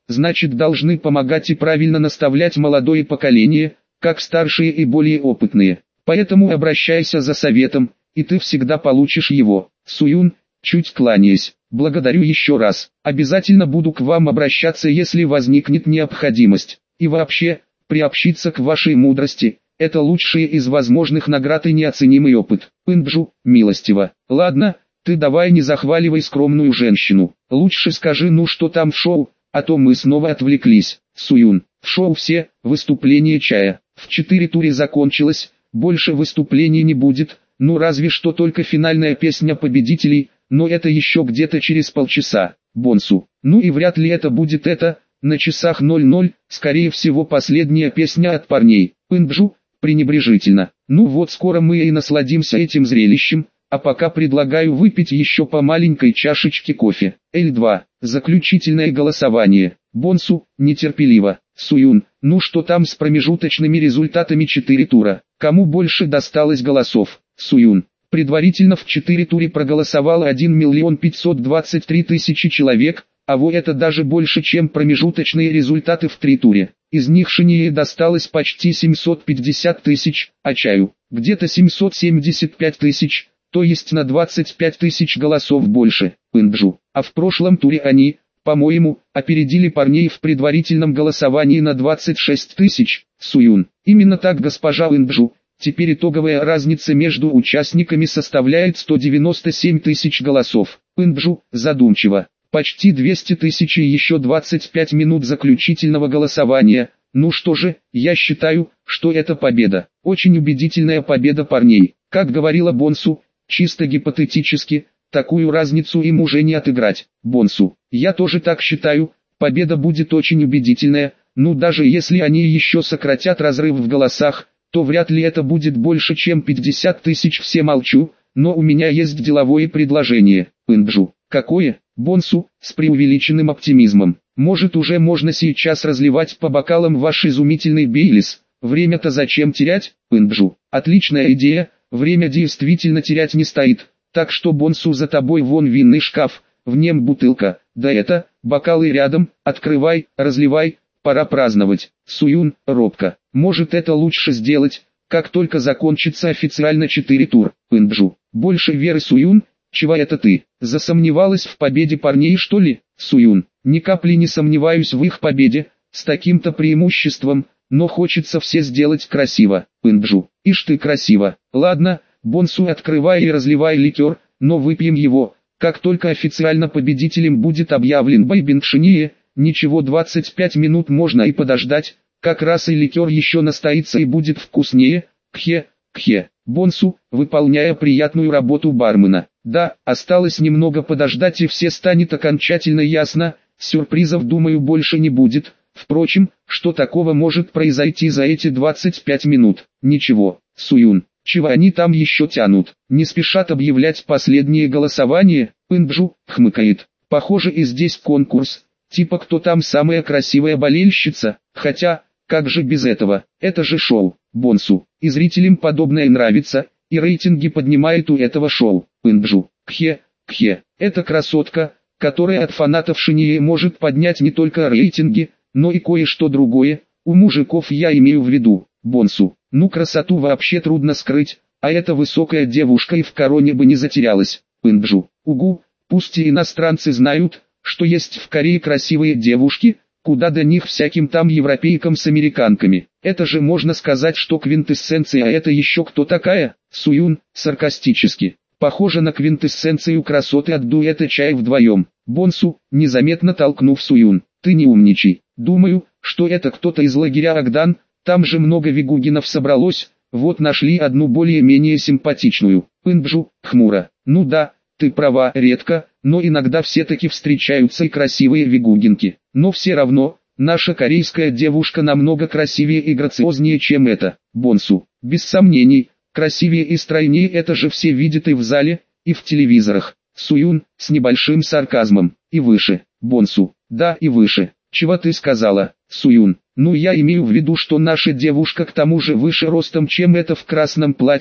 значит должны помогать и правильно наставлять молодое поколение, как старшие и более опытные. Поэтому обращайся за советом, и ты всегда получишь его. Суюн, чуть кланяясь, благодарю еще раз. Обязательно буду к вам обращаться, если возникнет необходимость. И вообще, приобщиться к вашей мудрости – это лучшие из возможных наград и неоценимый опыт. Пынджу, милостиво. Ладно, ты давай не захваливай скромную женщину. Лучше скажи, ну что там в шоу, а то мы снова отвлеклись. Суюн, в шоу все, выступление чая. В четыре туре закончилось, больше выступлений не будет, ну разве что только финальная песня победителей, но это еще где-то через полчаса. Бонсу, ну и вряд ли это будет это, на часах ноль ноль, скорее всего последняя песня от парней. Пынджу, пренебрежительно. Ну вот скоро мы и насладимся этим зрелищем, а пока предлагаю выпить еще по маленькой чашечке кофе. Эль два. Заключительное голосование. Бонсу, нетерпеливо. Суюн, ну что там с промежуточными результатами четыре тура? Кому больше досталось голосов? Суюн. Предварительно в четыре туре проголосовало один миллион пятьсот двадцать три тысячи человек, а вот это даже больше, чем промежуточные результаты в три туре. Из них Шинье досталось почти семьсот пятьдесят тысяч, а Чаю где-то семьсот семьдесят пять тысяч, то есть на двадцать пять тысяч голосов больше. Пынджу. А в прошлом туре они, по-моему, опередили парней в предварительном голосовании на двадцать шесть тысяч. Суюн. Именно так, госпожа Пынджу. Теперь итоговая разница между участниками составляет сто девяносто семь тысяч голосов. Пынджу, задумчиво. Почти двести тысяч и еще двадцать пять минут заключительного голосования. Ну что же, я считаю, что это победа. Очень убедительная победа парней. Как говорила Бонсу, чисто гипотетически, такую разницу им уже не отыграть. Бонсу, я тоже так считаю, победа будет очень убедительная, ну даже если они еще сократят разрыв в голосах, то вряд ли это будет больше чем пятьдесят тысяч, все молчу, но у меня есть деловое предложение. Пынджу. Какое? Бонсу, с преувеличенным оптимизмом. Может уже можно сейчас разливать по бокалам ваш изумительный Бейлис, время-то зачем терять? Пынджу. Отличная идея, время действительно терять не стоит, так что Бонсу за тобой вон винный шкаф, в нем бутылка, да это, бокалы рядом, открывай, разливай, пора праздновать. Суюн, робко. Может это лучше сделать, как только закончится официально четыре тур. Пынджу. Больше веры, Суюн, чего это ты? Засомневалась в победе парней, что ли? Суюн. Ни капли не сомневаюсь в их победе, с таким-то преимуществом, но хочется все сделать красиво. Пынджу. Ишь ты красиво. Ладно, Бонсу, открывай и разливай ликер, но выпьем его, как только официально победителем будет объявлен Байбин Шинье. Ничего, двадцать пять минут можно и подождать, как раз и ликер еще настоится и будет вкуснее. Кхе, кхе. Бонсу, выполняя приятную работу бармена. Да, осталось немного подождать и все станет окончательно ясно, сюрпризов, думаю, больше не будет. Впрочем, что такого может произойти за эти двадцать пять минут? Ничего. Суюн, чего они там еще тянут? Не спешат объявлять последнее голосование? Пынджу, хмыкает. Похоже и здесь конкурс. Типа кто там самая красивая болельщица, хотя, как же без этого, это же шоу. Бонсу, и зрителям подобное нравится, и рейтинги поднимает у этого шоу. Пынджу, кхе, кхе, это красотка, которая от фанатов Шинье может поднять не только рейтинги, но и кое-что другое, у мужиков я имею в виду. Бонсу, ну красоту вообще трудно скрыть, а эта высокая девушка и в короне бы не затерялась. Пынджу, угу, пусть и иностранцы знают, что есть в Корее красивые девушки, куда до них всяким там европейкам с американками. Это же можно сказать, что квинтэссенция, а это еще кто такая? Суюн, саркастически. Похоже на квинтэссенцию красоты от дуэта чай вдвоем. Бонсу, незаметно толкнув Суюн. Ты не умничай. Думаю, что это кто-то из лагеря Агдан, там же много вигугинов собралось, вот нашли одну более-менее симпатичную. Пынджу, хмуро. Ну да, ты права, редко, но иногда все-таки встречаются и красивые вигугинки. Но все равно, наша корейская девушка намного красивее и грациознее, чем эта. Бонсу, без сомнений, красивее и стройнее, это же все видят и в зале, и в телевизорах. Суюн, с небольшим сарказмом, и выше. Бонсу, да и выше. Чего ты сказала, Суюн? Ну я имею в виду, что наша девушка к тому же выше ростом, чем эта в красном платье.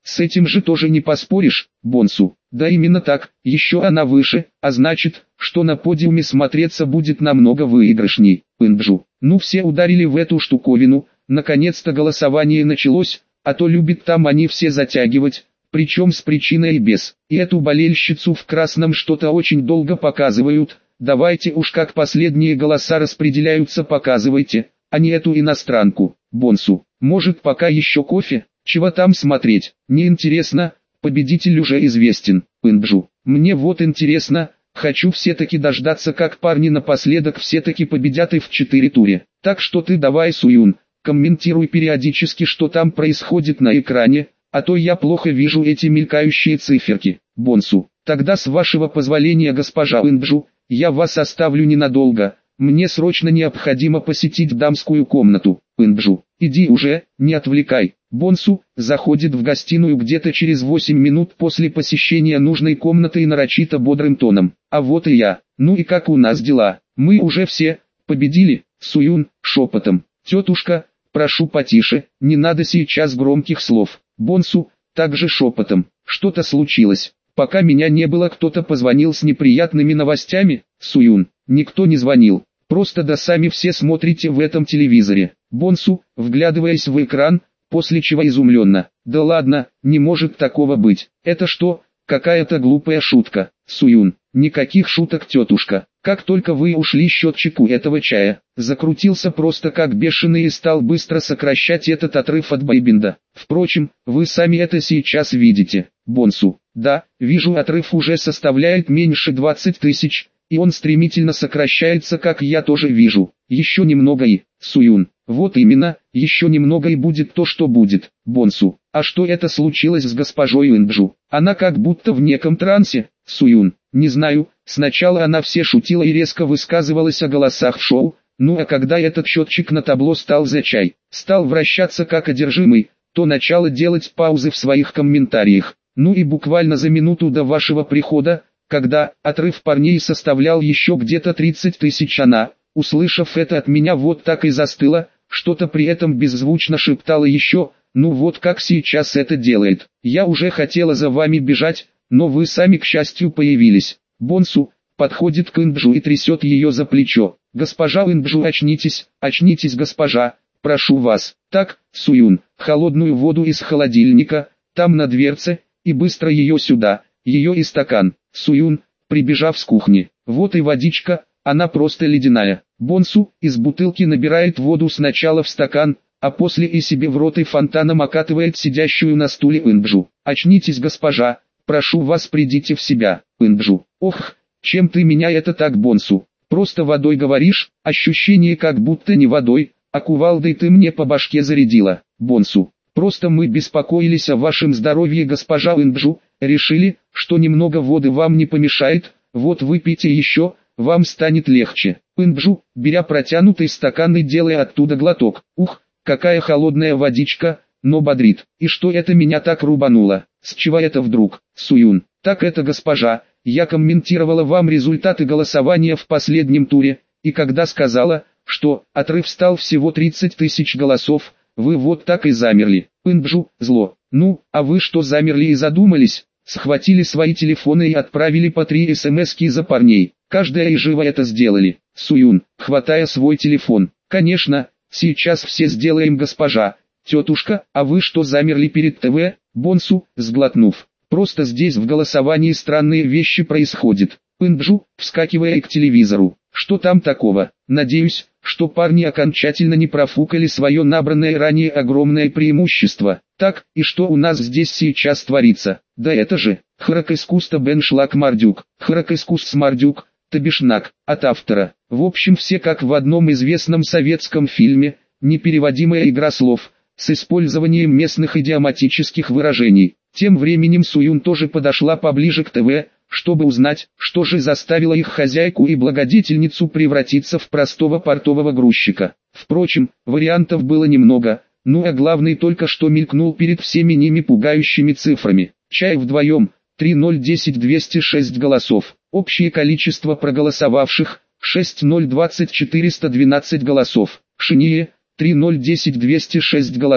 С этим же тоже не поспоришь, Бонсу. Да именно так, еще она выше, а значит, что на подиуме смотреться будет намного выигрышней. Инджу. Ну все ударили в эту штуковину, наконец-то голосование началось, а то любят там они все затягивать, причем с причиной и без. И эту болельщицу в красном что-то очень долго показывают, давайте уж как последние голоса распределяются показывайте, а не эту иностранку. Бонсу. Может пока еще кофе? Чего там смотреть? Неинтересно, победитель уже известен. Инджу. Мне вот интересно, хочу все-таки дождаться, как парни напоследок все-таки победят и в четыре туре. Так что ты давай, Суюн, комментируй периодически, что там происходит на экране, а то я плохо вижу эти мелькающие циферки. Бонсу. Тогда с вашего позволения, госпожа Инджу, я вас оставлю ненадолго. Мне срочно необходимо посетить дамскую комнату. Инджу. Иди уже, не отвлекай. Бонсу заходит в гостиную где-то через восемь минут после посещения нужной комнаты и нарочито бодрым тоном. А вот и я. Ну и как у нас дела? Мы уже все победили. Суюн шепотом. Тетушка, прошу потише, не надо сейчас громких слов. Бонсу также шепотом. Что-то случилось. Пока меня не было, кто-то позвонил с неприятными новостями. Суюн. Никто не звонил. Просто да сами все смотрите в этом телевизоре. Бонсу, вглядываясь в экран, после чего изумленно. Да ладно, не может такого быть. Это что, какая-то глупая шутка. Суюн. Никаких шуток, тетушка. Как только вы ушли, счетчик у этого чая закрутился просто как бешеный и стал быстро сокращать этот отрыв от байбинда. Впрочем, вы сами это сейчас видите. Бонсу. Да, вижу, отрыв уже составляет меньше двадцати тысяч. И он стремительно сокращается, как я тоже вижу. Еще немного и... Суюн. Вот именно, еще немного и будет то, что будет. Бонсу. А что это случилось с госпожой Инджу? Она как будто в неком трансе. Суюн. Не знаю, сначала она все шутила и резко высказывалась о голосах в шоу, ну а когда этот счетчик на табло стал за чай, стал вращаться как одержимый, то начала делать паузы в своих комментариях. Ну и буквально за минуту до вашего прихода, когда отрыв парней составлял еще где-то тридцать тысяч, она, услышав это от меня, вот так и застыла, что-то при этом беззвучно шептала еще, ну вот как сейчас это делает. Я уже хотела за вами бежать, но вы сами, к счастью, появились. Бонсу подходит к Инджу и трясет ее за плечо. Госпожа Инджу, очнитесь, очнитесь, госпожа, прошу вас. Так, Суюн, холодную воду из холодильника, там на дверце, и быстро ее сюда, ее и стакан. Суюн, прибежав с кухни. Вот и водичка, она просто ледяная. Бонсу из бутылки набирает воду сначала в стакан, а после и себе в рот и фонтаном окатывает сидящую на стуле Инджу. Очнитесь, госпожа, прошу вас, придите в себя. Инджу. Ох, чем ты меня это так, Бонсу? Просто водой говоришь, ощущение как будто не водой, а кувалдой ты мне по башке зарядила. Бонсу. Просто мы беспокоились о вашем здоровье, госпожа Инджу, решили, что немного воды вам не помешает, вот выпейте еще, вам станет легче. Инджу, беря протянутый стакан и делая оттуда глоток. Ух, какая холодная водичка, но бодрит. И что это меня так рубануло? С чего это вдруг? Суюн. Так это, госпожа, я комментировала вам результаты голосования в последнем туре, и когда сказала, что отрыв стал всего тридцать тысяч голосов, вы вот так и замерли. Инджу, зло. Ну, а вы что, замерли и задумались? Схватили свои телефоны и отправили по три смски за парней. Каждая и живо это сделали. Суюн, хватая свой телефон. Конечно, сейчас все сделаем, госпожа. Тетушка, а вы что, замерли перед ТВ? Бонсу, сглотнув. Просто здесь в голосовании странные вещи происходят. Инджу, вскакивая к телевизору. Что там такого? Надеюсь, что парни окончательно не профукали свое набранное ранее огромное преимущество. Так, и что у нас здесь сейчас творится? Да это же, Хракискуста Беншлак Мардюк, Хракискус Мардюк, Табишнак, от автора. В общем, все как в одном известном советском фильме, непереводимая игра слов, с использованием местных идиоматических выражений. Тем временем Суюн тоже подошла поближе к ТВ, чтобы узнать, что же заставило их хозяйку и благодетельницу превратиться в простого портового грузчика. Впрочем, вариантов было немного, ну а главный только что мелькнул перед всеми ними пугающими цифрами. Чай вдвоем, три ноль десять двести шесть голосов, общее количество проголосовавших, шесть ноль двадцать четыреста двенадцать голосов, Шиние, три ноль десять двести шесть голосов,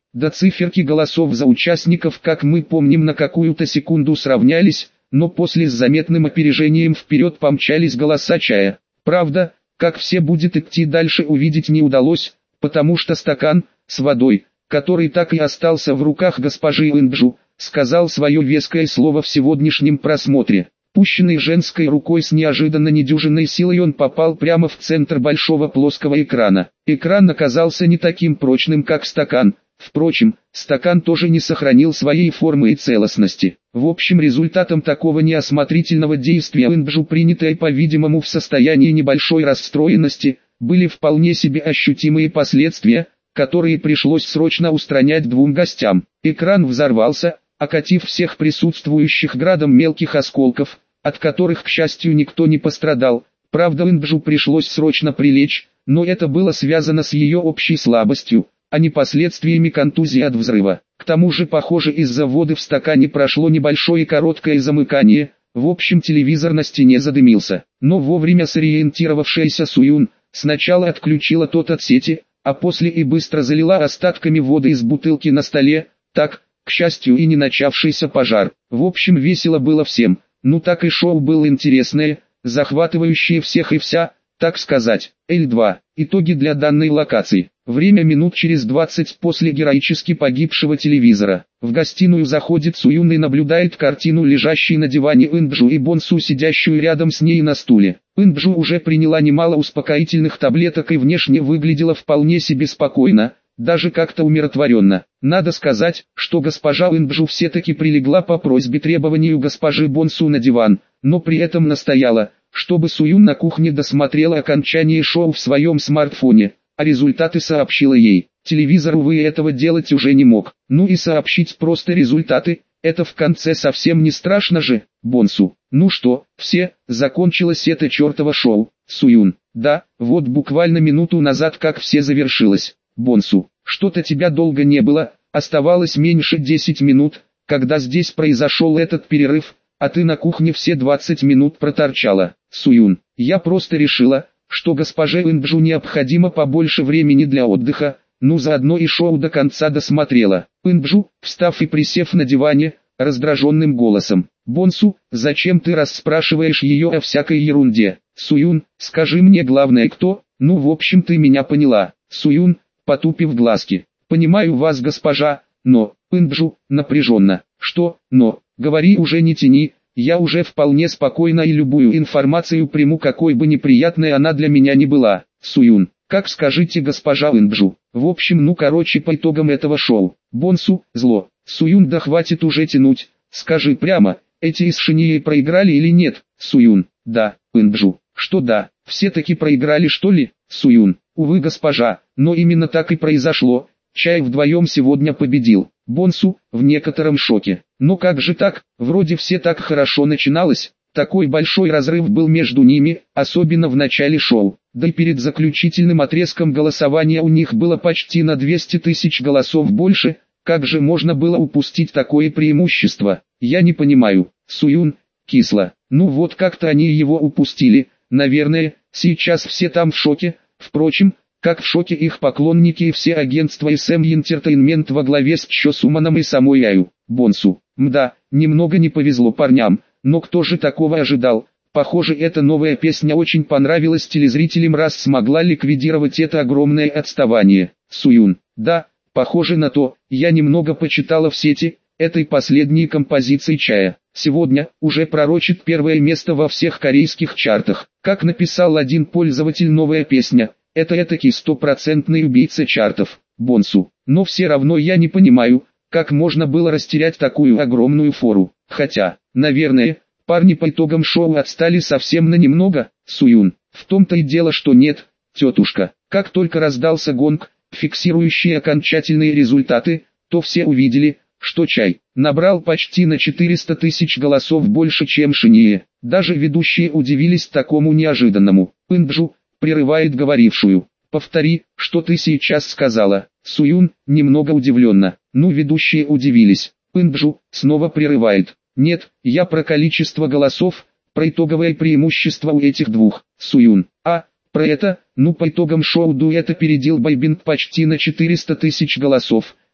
До циферки голосов за участников, как мы помним, на какую-то секунду сравнялись, но после с заметным опережением вперед помчались голоса чая. Правда, как все будет идти дальше, увидеть не удалось, потому что стакан с водой, который так и остался в руках госпожи Инджу, сказал свое веское слово в сегодняшнем просмотре. Пущенный женской рукой с неожиданно недюжинной силой, он попал прямо в центр большого плоского экрана. Экран оказался не таким прочным, как стакан. Впрочем, стакан тоже не сохранил своей формы и целостности. В общем, результатом такого неосмотрительного действия Инджу, принятой, по-видимому, в состоянии небольшой расстроенности, были вполне себе ощутимые последствия, которые пришлось срочно устранять двум гостям. Экран взорвался, окатив всех присутствующих градом мелких осколков, от которых, к счастью, никто не пострадал. Правда, Инджу пришлось срочно прилечь, но это было связано с ее общей слабостью, а не последствиями контузии от взрыва. К тому же, похоже, из-за воды в стакане прошло небольшое короткое замыкание, в общем, телевизор на стене задымился. Но вовремя сориентировавшаяся Суюн сначала отключила тот от сети, а после и быстро залила остатками воды из бутылки на столе, так, к счастью, и не начавшийся пожар. В общем, весело было всем, ну так и шоу было интересное, захватывающее всех и вся, так сказать. Эль два. Итоги для данной локации. Время минут через двадцать после героически погибшего телевизора. В гостиную заходит Суюн и наблюдает картину, лежащей на диване Инджу и Бонсу, сидящую рядом с ней на стуле. Инджу уже приняла немало успокоительных таблеток и внешне выглядела вполне себе спокойно, даже как-то умиротворенно. Надо сказать, что госпожа Инджу все-таки прилегла по просьбе требованию госпожи Бонсу на диван, но при этом настояла, чтобы Суюн на кухне досмотрела окончание шоу в своем смартфоне, а результаты сообщила ей. Телевизор, увы, этого делать уже не мог. Ну и сообщить просто результаты, это в конце совсем не страшно же, Бонсу. Ну что, все, закончилось это чертово шоу. Суюн: да, вот буквально минуту назад как все завершилось. Бонсу: что-то тебя долго не было, оставалось меньше десять минут, когда здесь произошел этот перерыв, а ты на кухне все двадцать минут проторчала. Суюн: я просто решила, что госпоже Инджу необходимо побольше времени для отдыха, ну заодно и шоу до конца досмотрела. Инджу, встав и присев на диване, раздраженным голосом: Бонсу, зачем ты расспрашиваешь ее о всякой ерунде? Суюн: скажи мне главное кто, ну в общем ты меня поняла. Суюн, потупив глазки: понимаю вас, госпожа, но... Инджу, напряженно: что, но, говори уже, не тяни, я уже вполне спокойно и любую информацию приму, какой бы неприятной она для меня ни была. Суюн: как скажите, госпожа Инджу. В общем, ну короче, по итогам этого шоу. Бонсу: зло. Суюн: да хватит уже тянуть, скажи прямо, эти из Шиньи проиграли или нет? Суюн: да. Инджу: что да, все таки проиграли, что ли? Суюн: увы, госпожа, но именно так и произошло, чай вдвоем сегодня победил. Бонсу, в некотором шоке: но как же так, вроде все так хорошо начиналось, такой большой разрыв был между ними, особенно в начале шоу, да и перед заключительным отрезком голосования у них было почти на двести тысяч голосов больше, как же можно было упустить такое преимущество? Я не понимаю. Суюн: кисло. Ну вот как-то они его упустили, наверное, сейчас все там в шоке, впрочем, как в шоке их поклонники и все агентства эс эм Entertainment во главе с Чо Суманом и самой Аю. Бонсу: мда, немного не повезло парням, но кто же такого ожидал? Похоже, эта новая песня очень понравилась телезрителям, раз смогла ликвидировать это огромное отставание. Суюн: да, похоже на то, я немного почитала в сети, этой последней композиции чая. Сегодня уже пророчит первое место во всех корейских чартах. Как написал один пользователь, новая песня — это этакий стопроцентный убийца чартов. Бонсу: но все равно я не понимаю, как можно было растерять такую огромную фору. Хотя, наверное, парни по итогам шоу отстали совсем на немного. Суюн: в том-то и дело, что нет, тетушка. Как только раздался гонг, фиксирующий окончательные результаты, то все увидели, что чай набрал почти на четыреста тысяч голосов больше, чем Шинье. Даже ведущие удивились такому неожиданному. Инджу прерывает говорившую: повтори, что ты сейчас сказала. Суюн немного удивленно: ну, ведущие удивились. Инджу снова прерывает: нет, я про количество голосов, про итоговое преимущество у этих двух. Суюн: а, про это, ну по итогам шоу дуэт опередил Байбинг почти на четыреста тысяч голосов.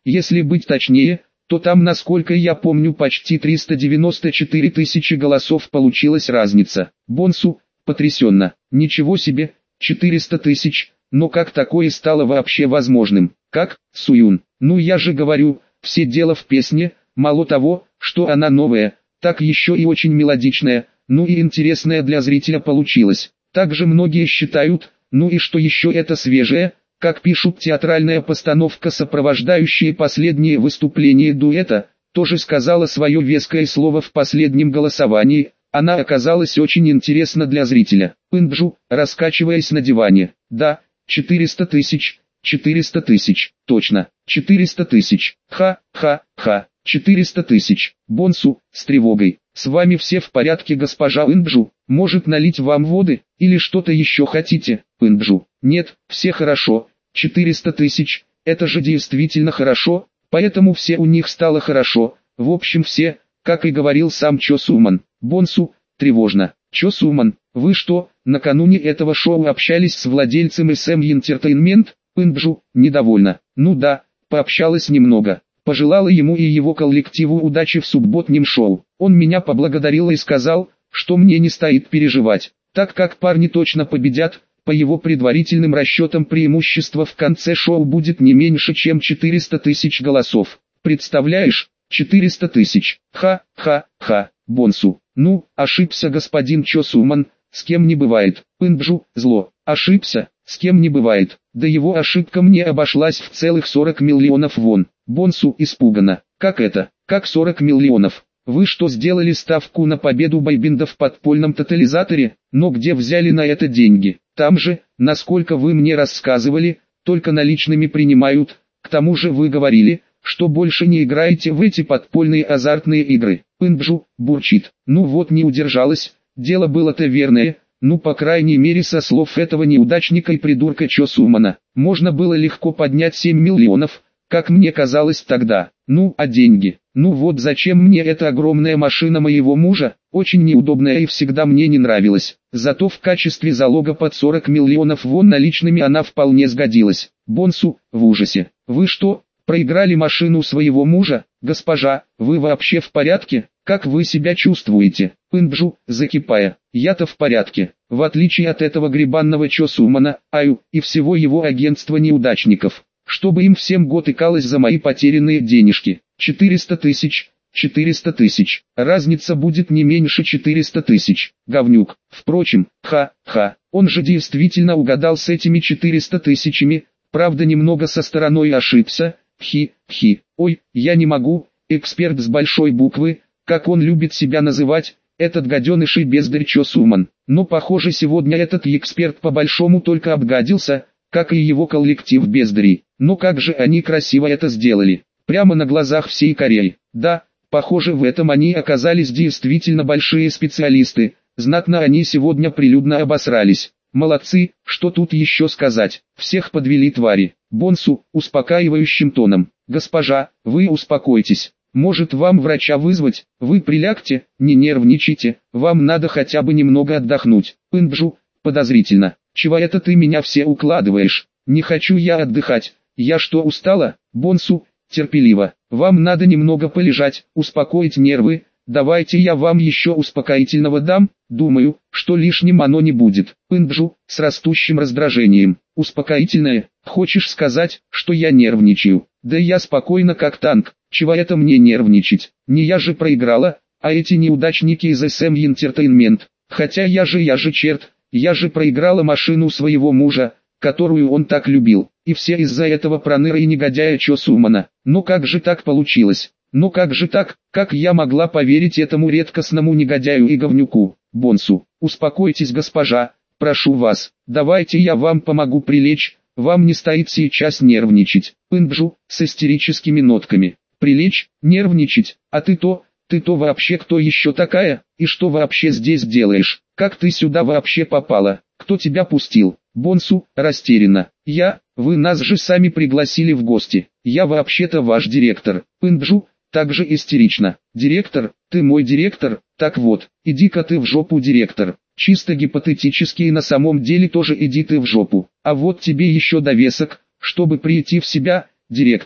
если быть точнее, то там, насколько я помню, почти триста девяносто четыре тысячи голосов получилась разница. Бонсу, потрясенно, ничего себе, четыреста тысяч, но как такое стало вообще возможным? Как, Суюн? Ну я же говорю, все дело в песне, мало того, что она новая, так еще и очень мелодичная, ну и интересная для зрителя получилась. Также многие считают, ну и что еще это свежее, как пишут, театральная постановка, сопровождающая последние выступления дуэта, тоже сказала свое веское слово в последнем голосовании. Она оказалась очень интересна для зрителя. Пынджу, раскачиваясь на диване. Да, четыреста тысяч, четыреста тысяч, точно, четыреста тысяч, ха-ха-ха, четыреста тысяч. Бонсу, с тревогой. С вами все в порядке, госпожа Пынджу? Может, налить вам воды, или что-то еще хотите? Пынджу, нет, все хорошо. четыреста тысяч, это же действительно хорошо, поэтому все у них стало хорошо. В общем все, как и говорил сам Чо Суман. Бонсу, тревожно. Чо Суман, вы что, накануне этого шоу общались с владельцем эс эм Entertainment? Пынджу, недовольна. Ну да, пообщалась немного. Пожелала ему и его коллективу удачи в субботнем шоу. Он меня поблагодарил и сказал, что мне не стоит переживать, так как парни точно победят. По его предварительным расчетам преимущество в конце шоу будет не меньше, чем четыреста тысяч голосов. Представляешь, четыреста тысяч. Ха-ха-ха, Бонсу. Ну, ошибся господин Чо Суман, с кем не бывает. Пынджу, зло. Ошибся, с кем не бывает. Да его ошибка мне обошлась в целых сорок миллионов вон. Бонсу испуганно. Как это? Как сорок миллионов? Вы что, сделали ставку на победу бойбинда в подпольном тотализаторе? Но где взяли на это деньги? Там же, насколько вы мне рассказывали, только наличными принимают. К тому же вы говорили, что больше не играете в эти подпольные азартные игры. Пынджу, бурчит. Ну вот, не удержалась, дело было-то верное. Ну, по крайней мере, со слов этого неудачника и придурка Чо Сумана, можно было легко поднять семь миллионов, как мне казалось тогда. Ну, а деньги? Ну вот зачем мне эта огромная машина моего мужа, очень неудобная и всегда мне не нравилась. Зато в качестве залога под сорок миллионов вон наличными она вполне сгодилась. Бонсу, в ужасе. Вы что, проиграли машину своего мужа? Госпожа, вы вообще в порядке? Как вы себя чувствуете? Пынджу, закипая. Я-то в порядке. В отличие от этого гребанного Чо Сумана, Аю, и всего его агентства неудачников. Чтобы им всем год икалось за мои потерянные денежки. четыреста тысяч, четыреста тысяч. Разница будет не меньше четыреста тысяч. Говнюк. Впрочем, ха-ха, он же действительно угадал с этими четыреста тысячами, правда немного со стороной ошибся. Хи-хи. Ой, я не могу, эксперт с большой буквы, как он любит себя называть, этот гаденыш и бездарь Чо Суман. Но похоже сегодня этот эксперт по большому только обгадился, как и его коллектив бездарей. Но как же они красиво это сделали, прямо на глазах всей Кореи. Да, похоже в этом они оказались действительно большие специалисты, знатно они сегодня прилюдно обосрались. Молодцы, что тут еще сказать, всех подвели твари. Бонсу, успокаивающим тоном. Госпожа, вы успокойтесь, может вам врача вызвать, вы прилягте, не нервничайте, вам надо хотя бы немного отдохнуть. Пынджу, подозрительно, чего это ты меня все укладываешь, не хочу я отдыхать, я что устала? Бонсу, терпеливо, вам надо немного полежать, успокоить нервы. Давайте я вам еще успокоительного дам, думаю, что лишним оно не будет. Пынджу, с растущим раздражением. Успокоительное, хочешь сказать, что я нервничаю? Да я спокойно как танк, чего это мне нервничать? Не я же проиграла, а эти неудачники из эс эм Entertainment. Хотя я же я же черт, я же проиграла машину своего мужа, которую он так любил. И все из-за этого проныра и негодяя Чо Сумана. Ну как же так получилось? Ну как же так, как я могла поверить этому редкостному негодяю и говнюку? Бонсу, успокойтесь, госпожа, прошу вас, давайте я вам помогу прилечь, вам не стоит сейчас нервничать. Пынджу, с истерическими нотками. Прилечь, нервничать, а ты то, ты то вообще кто еще такая, и что вообще здесь делаешь? Как ты сюда вообще попала? Кто тебя пустил? Бонсу, растерянно. Я, вы нас же сами пригласили в гости. Я вообще-то ваш директор. Пынджу, также истерично. Директор, ты мой директор? Так вот, иди-ка ты в жопу, директор. Чисто гипотетически и на самом деле тоже иди ты в жопу. А вот тебе еще довесок, чтобы прийти в себя, директор.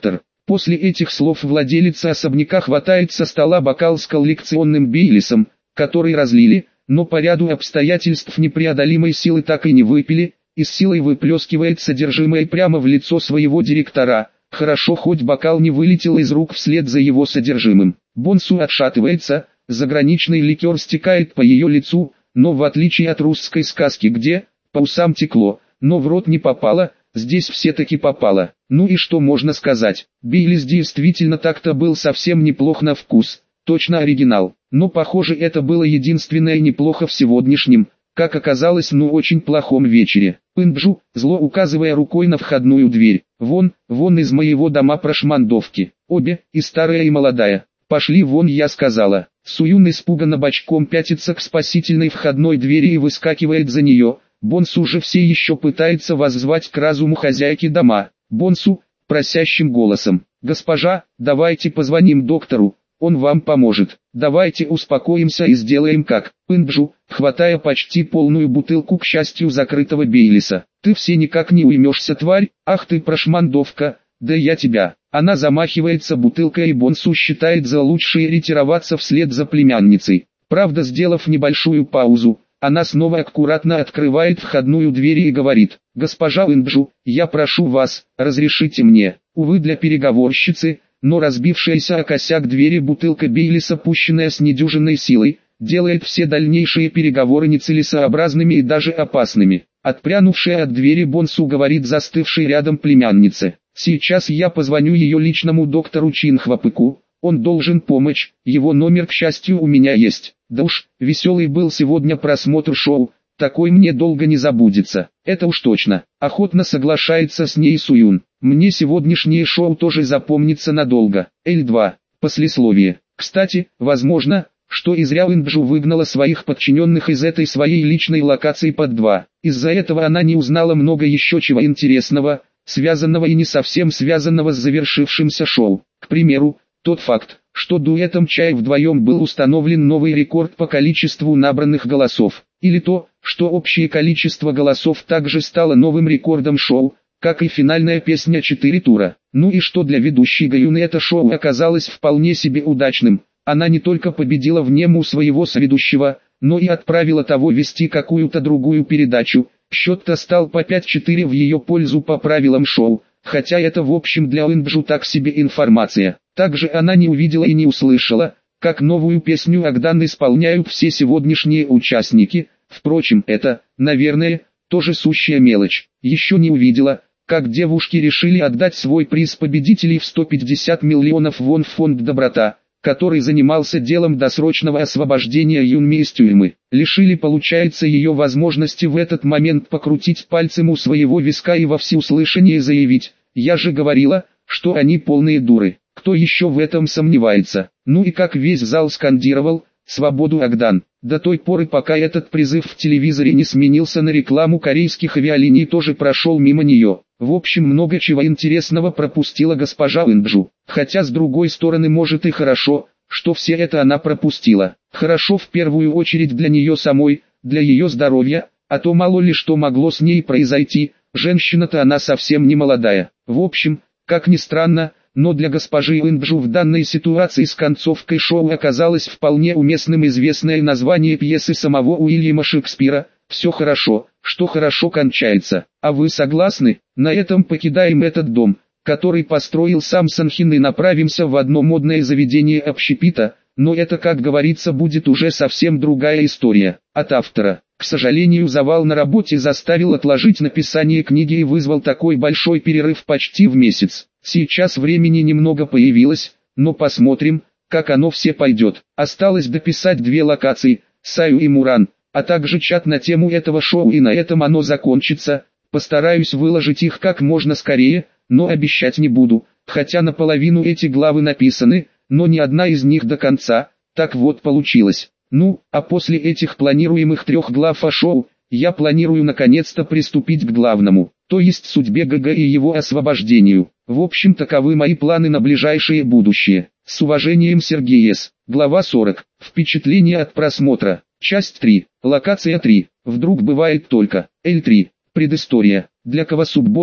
После этих слов владелица особняка хватает со стола бокал с коллекционным Бейлисом, который разлили, но по ряду обстоятельств непреодолимой силы так и не выпили, и с силой выплескивает содержимое прямо в лицо своего директора. Хорошо, хоть бокал не вылетел из рук вслед за его содержимым. Бонсу отшатывается, заграничный ликер стекает по ее лицу, но в отличие от русской сказки, где по усам текло, но в рот не попало, здесь все-таки попало. Ну и что можно сказать, Бейлис действительно так-то был совсем неплох на вкус, точно оригинал. Но похоже, это было единственное неплохо в сегодняшнем, как оказалось, ну очень плохом вечере. Пынджу, зло указывая рукой на входную дверь. Вон, вон из моего дома прошмандовки. Обе, и старая и молодая. Пошли вон, я сказала. Суюн испуганно бочком пятится к спасительной входной двери и выскакивает за нее. Бонсу же все еще пытается воззвать к разуму хозяйки дома. Бонсу, просящим голосом: «Госпожа, давайте позвоним доктору, он вам поможет. Давайте успокоимся и сделаем как». Пынджу, хватая почти полную бутылку, к счастью, закрытого Бейлиса: «Ты все никак не уймешься, тварь, ах ты прошмандовка, да я тебя». Она замахивается бутылкой, и Бонсу считает за лучшее ретироваться вслед за племянницей. Правда, сделав небольшую паузу, она снова аккуратно открывает входную дверь и говорит: «Госпожа Пынджу, я прошу вас, разрешите мне». Увы для переговорщицы, но разбившаяся о косяк двери бутылка Бейлиса, пущенная с недюжинной силой, делает все дальнейшие переговоры нецелесообразными и даже опасными. Отпрянувшая от двери Бонсу говорит застывшей рядом племяннице: «Сейчас я позвоню ее личному доктору Чинхвапыку, он должен помочь, его номер, к счастью, у меня есть». Да уж, веселый был сегодня просмотр шоу, такой мне долго не забудется, это уж точно. Охотно соглашается с ней Суюн. Мне сегодняшнее шоу тоже запомнится надолго. Эль два. Послесловие. Кстати, возможно, что и зря Инджу выгнала своих подчиненных из этой своей личной локации под два. Из-за этого она не узнала много еще чего интересного, связанного и не совсем связанного с завершившимся шоу. К примеру, тот факт, что дуэтом Чай вдвоем был установлен новый рекорд по количеству набранных голосов. Или то, что общее количество голосов также стало новым рекордом шоу, как и финальная песня «Четыре тура». Ну и что для ведущей Гаюны это шоу оказалось вполне себе удачным. Она не только победила в нем у своего соведущего, но и отправила того вести какую-то другую передачу. Счет-то стал по пять-четыре в ее пользу по правилам шоу, хотя это в общем для Инджу так себе информация. Также она не увидела и не услышала, как новую песню Агдан исполняют все сегодняшние участники. Впрочем, это, наверное, тоже сущая мелочь. Еще не увидела, как девушки решили отдать свой приз победителей в сто пятьдесят миллионов вон в фонд «Доброта», который занимался делом досрочного освобождения Юнми из тюрьмы. Лишили, получается, ее возможности в этот момент покрутить пальцем у своего виска и во всеуслышание заявить: «Я же говорила, что они полные дуры». Кто еще в этом сомневается? Ну и как весь зал скандировал: «Свободу Агдан!» До той поры, пока этот призыв в телевизоре не сменился на рекламу корейских авиалиний, тоже прошел мимо нее. В общем, много чего интересного пропустила госпожа Инджу. Хотя с другой стороны, может и хорошо, что все это она пропустила. Хорошо в первую очередь для нее самой, для ее здоровья, а то мало ли что могло с ней произойти, женщина-то она совсем не молодая. В общем, как ни странно, но для госпожи Инджу в данной ситуации с концовкой шоу оказалось вполне уместным известное название пьесы самого Уильяма Шекспира «Все хорошо, что хорошо кончается». А вы согласны? На этом покидаем этот дом, который построил сам Санхин, и направимся в одно модное заведение общепита, но это, как говорится, будет уже совсем другая история. От автора. К сожалению, завал на работе заставил отложить написание книги и вызвал такой большой перерыв почти в месяц. Сейчас времени немного появилось, но посмотрим, как оно все пойдет. Осталось дописать две локации, Саю и Муран, а также чат на тему этого шоу, и на этом оно закончится. Постараюсь выложить их как можно скорее, но обещать не буду, хотя наполовину эти главы написаны, но ни одна из них до конца. Так вот получилось. Ну, а после этих планируемых трех глав о шоу, я планирую наконец-то приступить к главному, то есть судьбе ГГ и его освобождению. В общем, таковы мои планы на ближайшее будущее. С уважением, Сергей С. Глава сорок. Впечатление от просмотра. Часть три. Локация три. Вдруг бывает только. Эль три. Предыстория. Для Кавасуббота,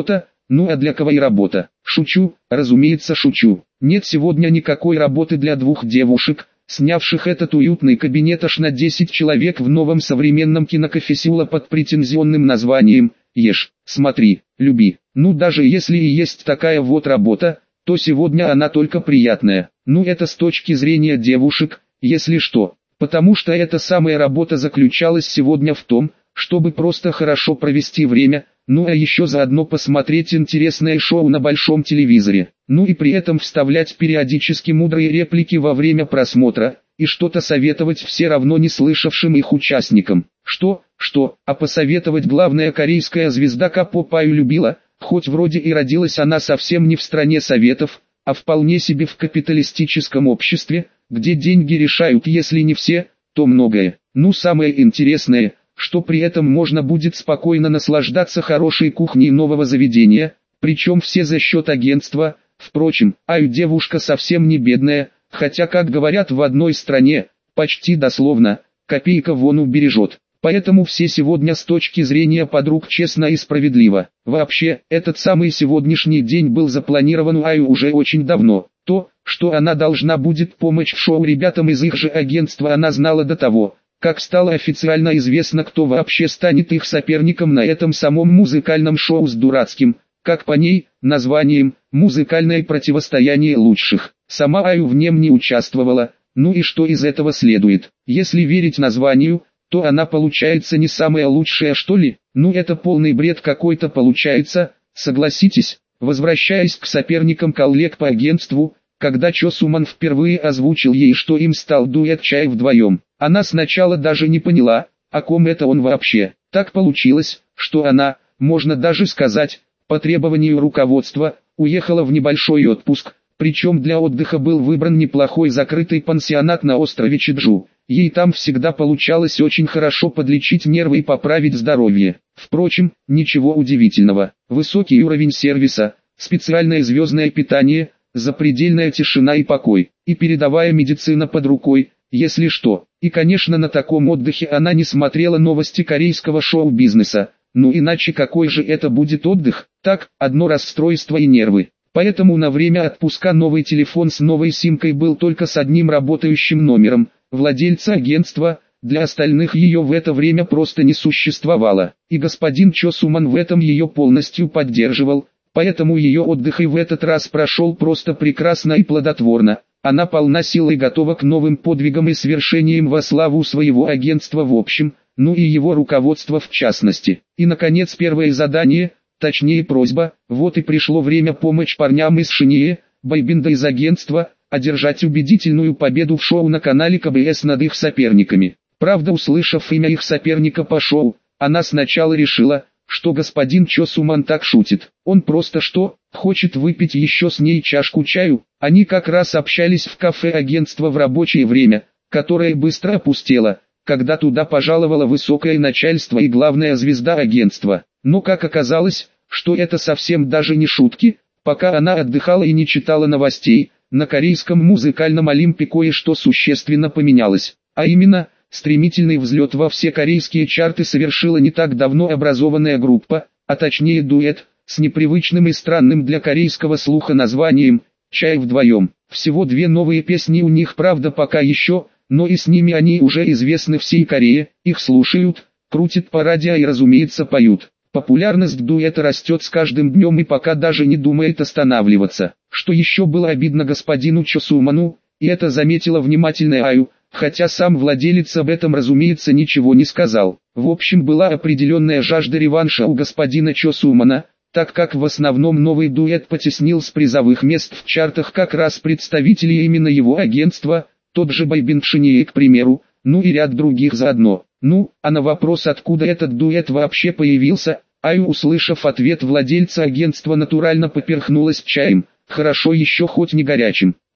Ну а для кого и работа? Шучу, разумеется шучу. Нет сегодня никакой работы для двух девушек, снявших этот уютный кабинет аж на десять человек в новом современном кинокафе Сеула под претензионным названием «Ешь, смотри, люби». Ну даже если и есть такая вот работа, то сегодня она только приятная. Ну это с точки зрения девушек, если что. Потому что эта самая работа заключалась сегодня в том, чтобы просто хорошо провести время, ну а еще заодно посмотреть интересное шоу на большом телевизоре. Ну и при этом вставлять периодически мудрые реплики во время просмотра, и что-то советовать все равно не слышавшим их участникам. Что, что, а посоветовать главная корейская звезда К-поп Аю любила, хоть вроде и родилась она совсем не в стране советов, а вполне себе в капиталистическом обществе, где деньги решают если не все, то многое. Ну самое интересное, что при этом можно будет спокойно наслаждаться хорошей кухней нового заведения, причем все за счет агентства. Впрочем, Аю девушка совсем не бедная, хотя как говорят в одной стране, почти дословно, копейка вон убережет. Поэтому все сегодня с точки зрения подруг честно и справедливо. Вообще, этот самый сегодняшний день был запланирован у Аю уже очень давно. То, что она должна будет помочь в шоу ребятам из их же агентства, она знала до того, как стало официально известно, кто вообще станет их соперником на этом самом музыкальном шоу с дурацким, как по ней, названием «Музыкальное противостояние лучших». Сама Аю в нем не участвовала, ну и что из этого следует? Если верить названию, то она получается не самая лучшая что ли? Ну это полный бред какой-то получается, согласитесь. Возвращаясь к соперникам коллег по агентству, когда Чо Суман впервые озвучил ей, что им стал дуэт «Чай вдвоем», она сначала даже не поняла, о ком это он вообще. Так получилось, что она, можно даже сказать, по требованию руководства, уехала в небольшой отпуск, причем для отдыха был выбран неплохой закрытый пансионат на острове Чеджу. Ей там всегда получалось очень хорошо подлечить нервы и поправить здоровье. Впрочем, ничего удивительного. Высокий уровень сервиса, специальное звездное питание, запредельная тишина и покой, и передовая медицина под рукой, если что. И конечно на таком отдыхе она не смотрела новости корейского шоу-бизнеса. Ну иначе какой же это будет отдых? Так, одно расстройство и нервы. Поэтому на время отпуска новый телефон с новой симкой был только с одним работающим номером владельца агентства, для остальных ее в это время просто не существовало. И господин Чо Суман в этом ее полностью поддерживал, поэтому ее отдых и в этот раз прошел просто прекрасно и плодотворно. Она полна сил и готова к новым подвигам и свершениям во славу своего агентства в общем, ну и его руководства в частности. И наконец первое задание, точнее просьба, вот и пришло время помочь парням из Шинье, бойбенда из агентства, одержать убедительную победу в шоу на канале ка бэ эс над их соперниками. Правда, услышав имя их соперника по шоу, она сначала решила, что господин Чо Суман так шутит. Он просто что, хочет выпить еще с ней чашку чаю? Они как раз общались в кафе агентства в рабочее время, которое быстро опустело, когда туда пожаловало высокое начальство и главная звезда агентства. Но как оказалось, что это совсем даже не шутки, пока она отдыхала и не читала новостей, на корейском музыкальном Олимпе кое-что существенно поменялось. А именно, стремительный взлет во все корейские чарты совершила не так давно образованная группа, а точнее дуэт, с непривычным и странным для корейского слуха названием «Чай вдвоем». Всего две новые песни у них, правда пока еще, но и с ними они уже известны всей Корее, их слушают, крутят по радио и разумеется поют. Популярность дуэта растет с каждым днем и пока даже не думает останавливаться. Что еще было обидно господину Чо Суману, и это заметила внимательная Аю, хотя сам владелец об этом разумеется ничего не сказал. В общем была определенная жажда реванша у господина Чо Сумана, так как в основном новый дуэт потеснил с призовых мест в чартах как раз представителей именно его агентства, тот же Байбин в Шинье, к примеру, ну и ряд других заодно. Ну, а на вопрос, откуда этот дуэт вообще появился, Аю, услышав ответ владельца агентства, натурально поперхнулась чаем, хорошо еще хоть не горячим.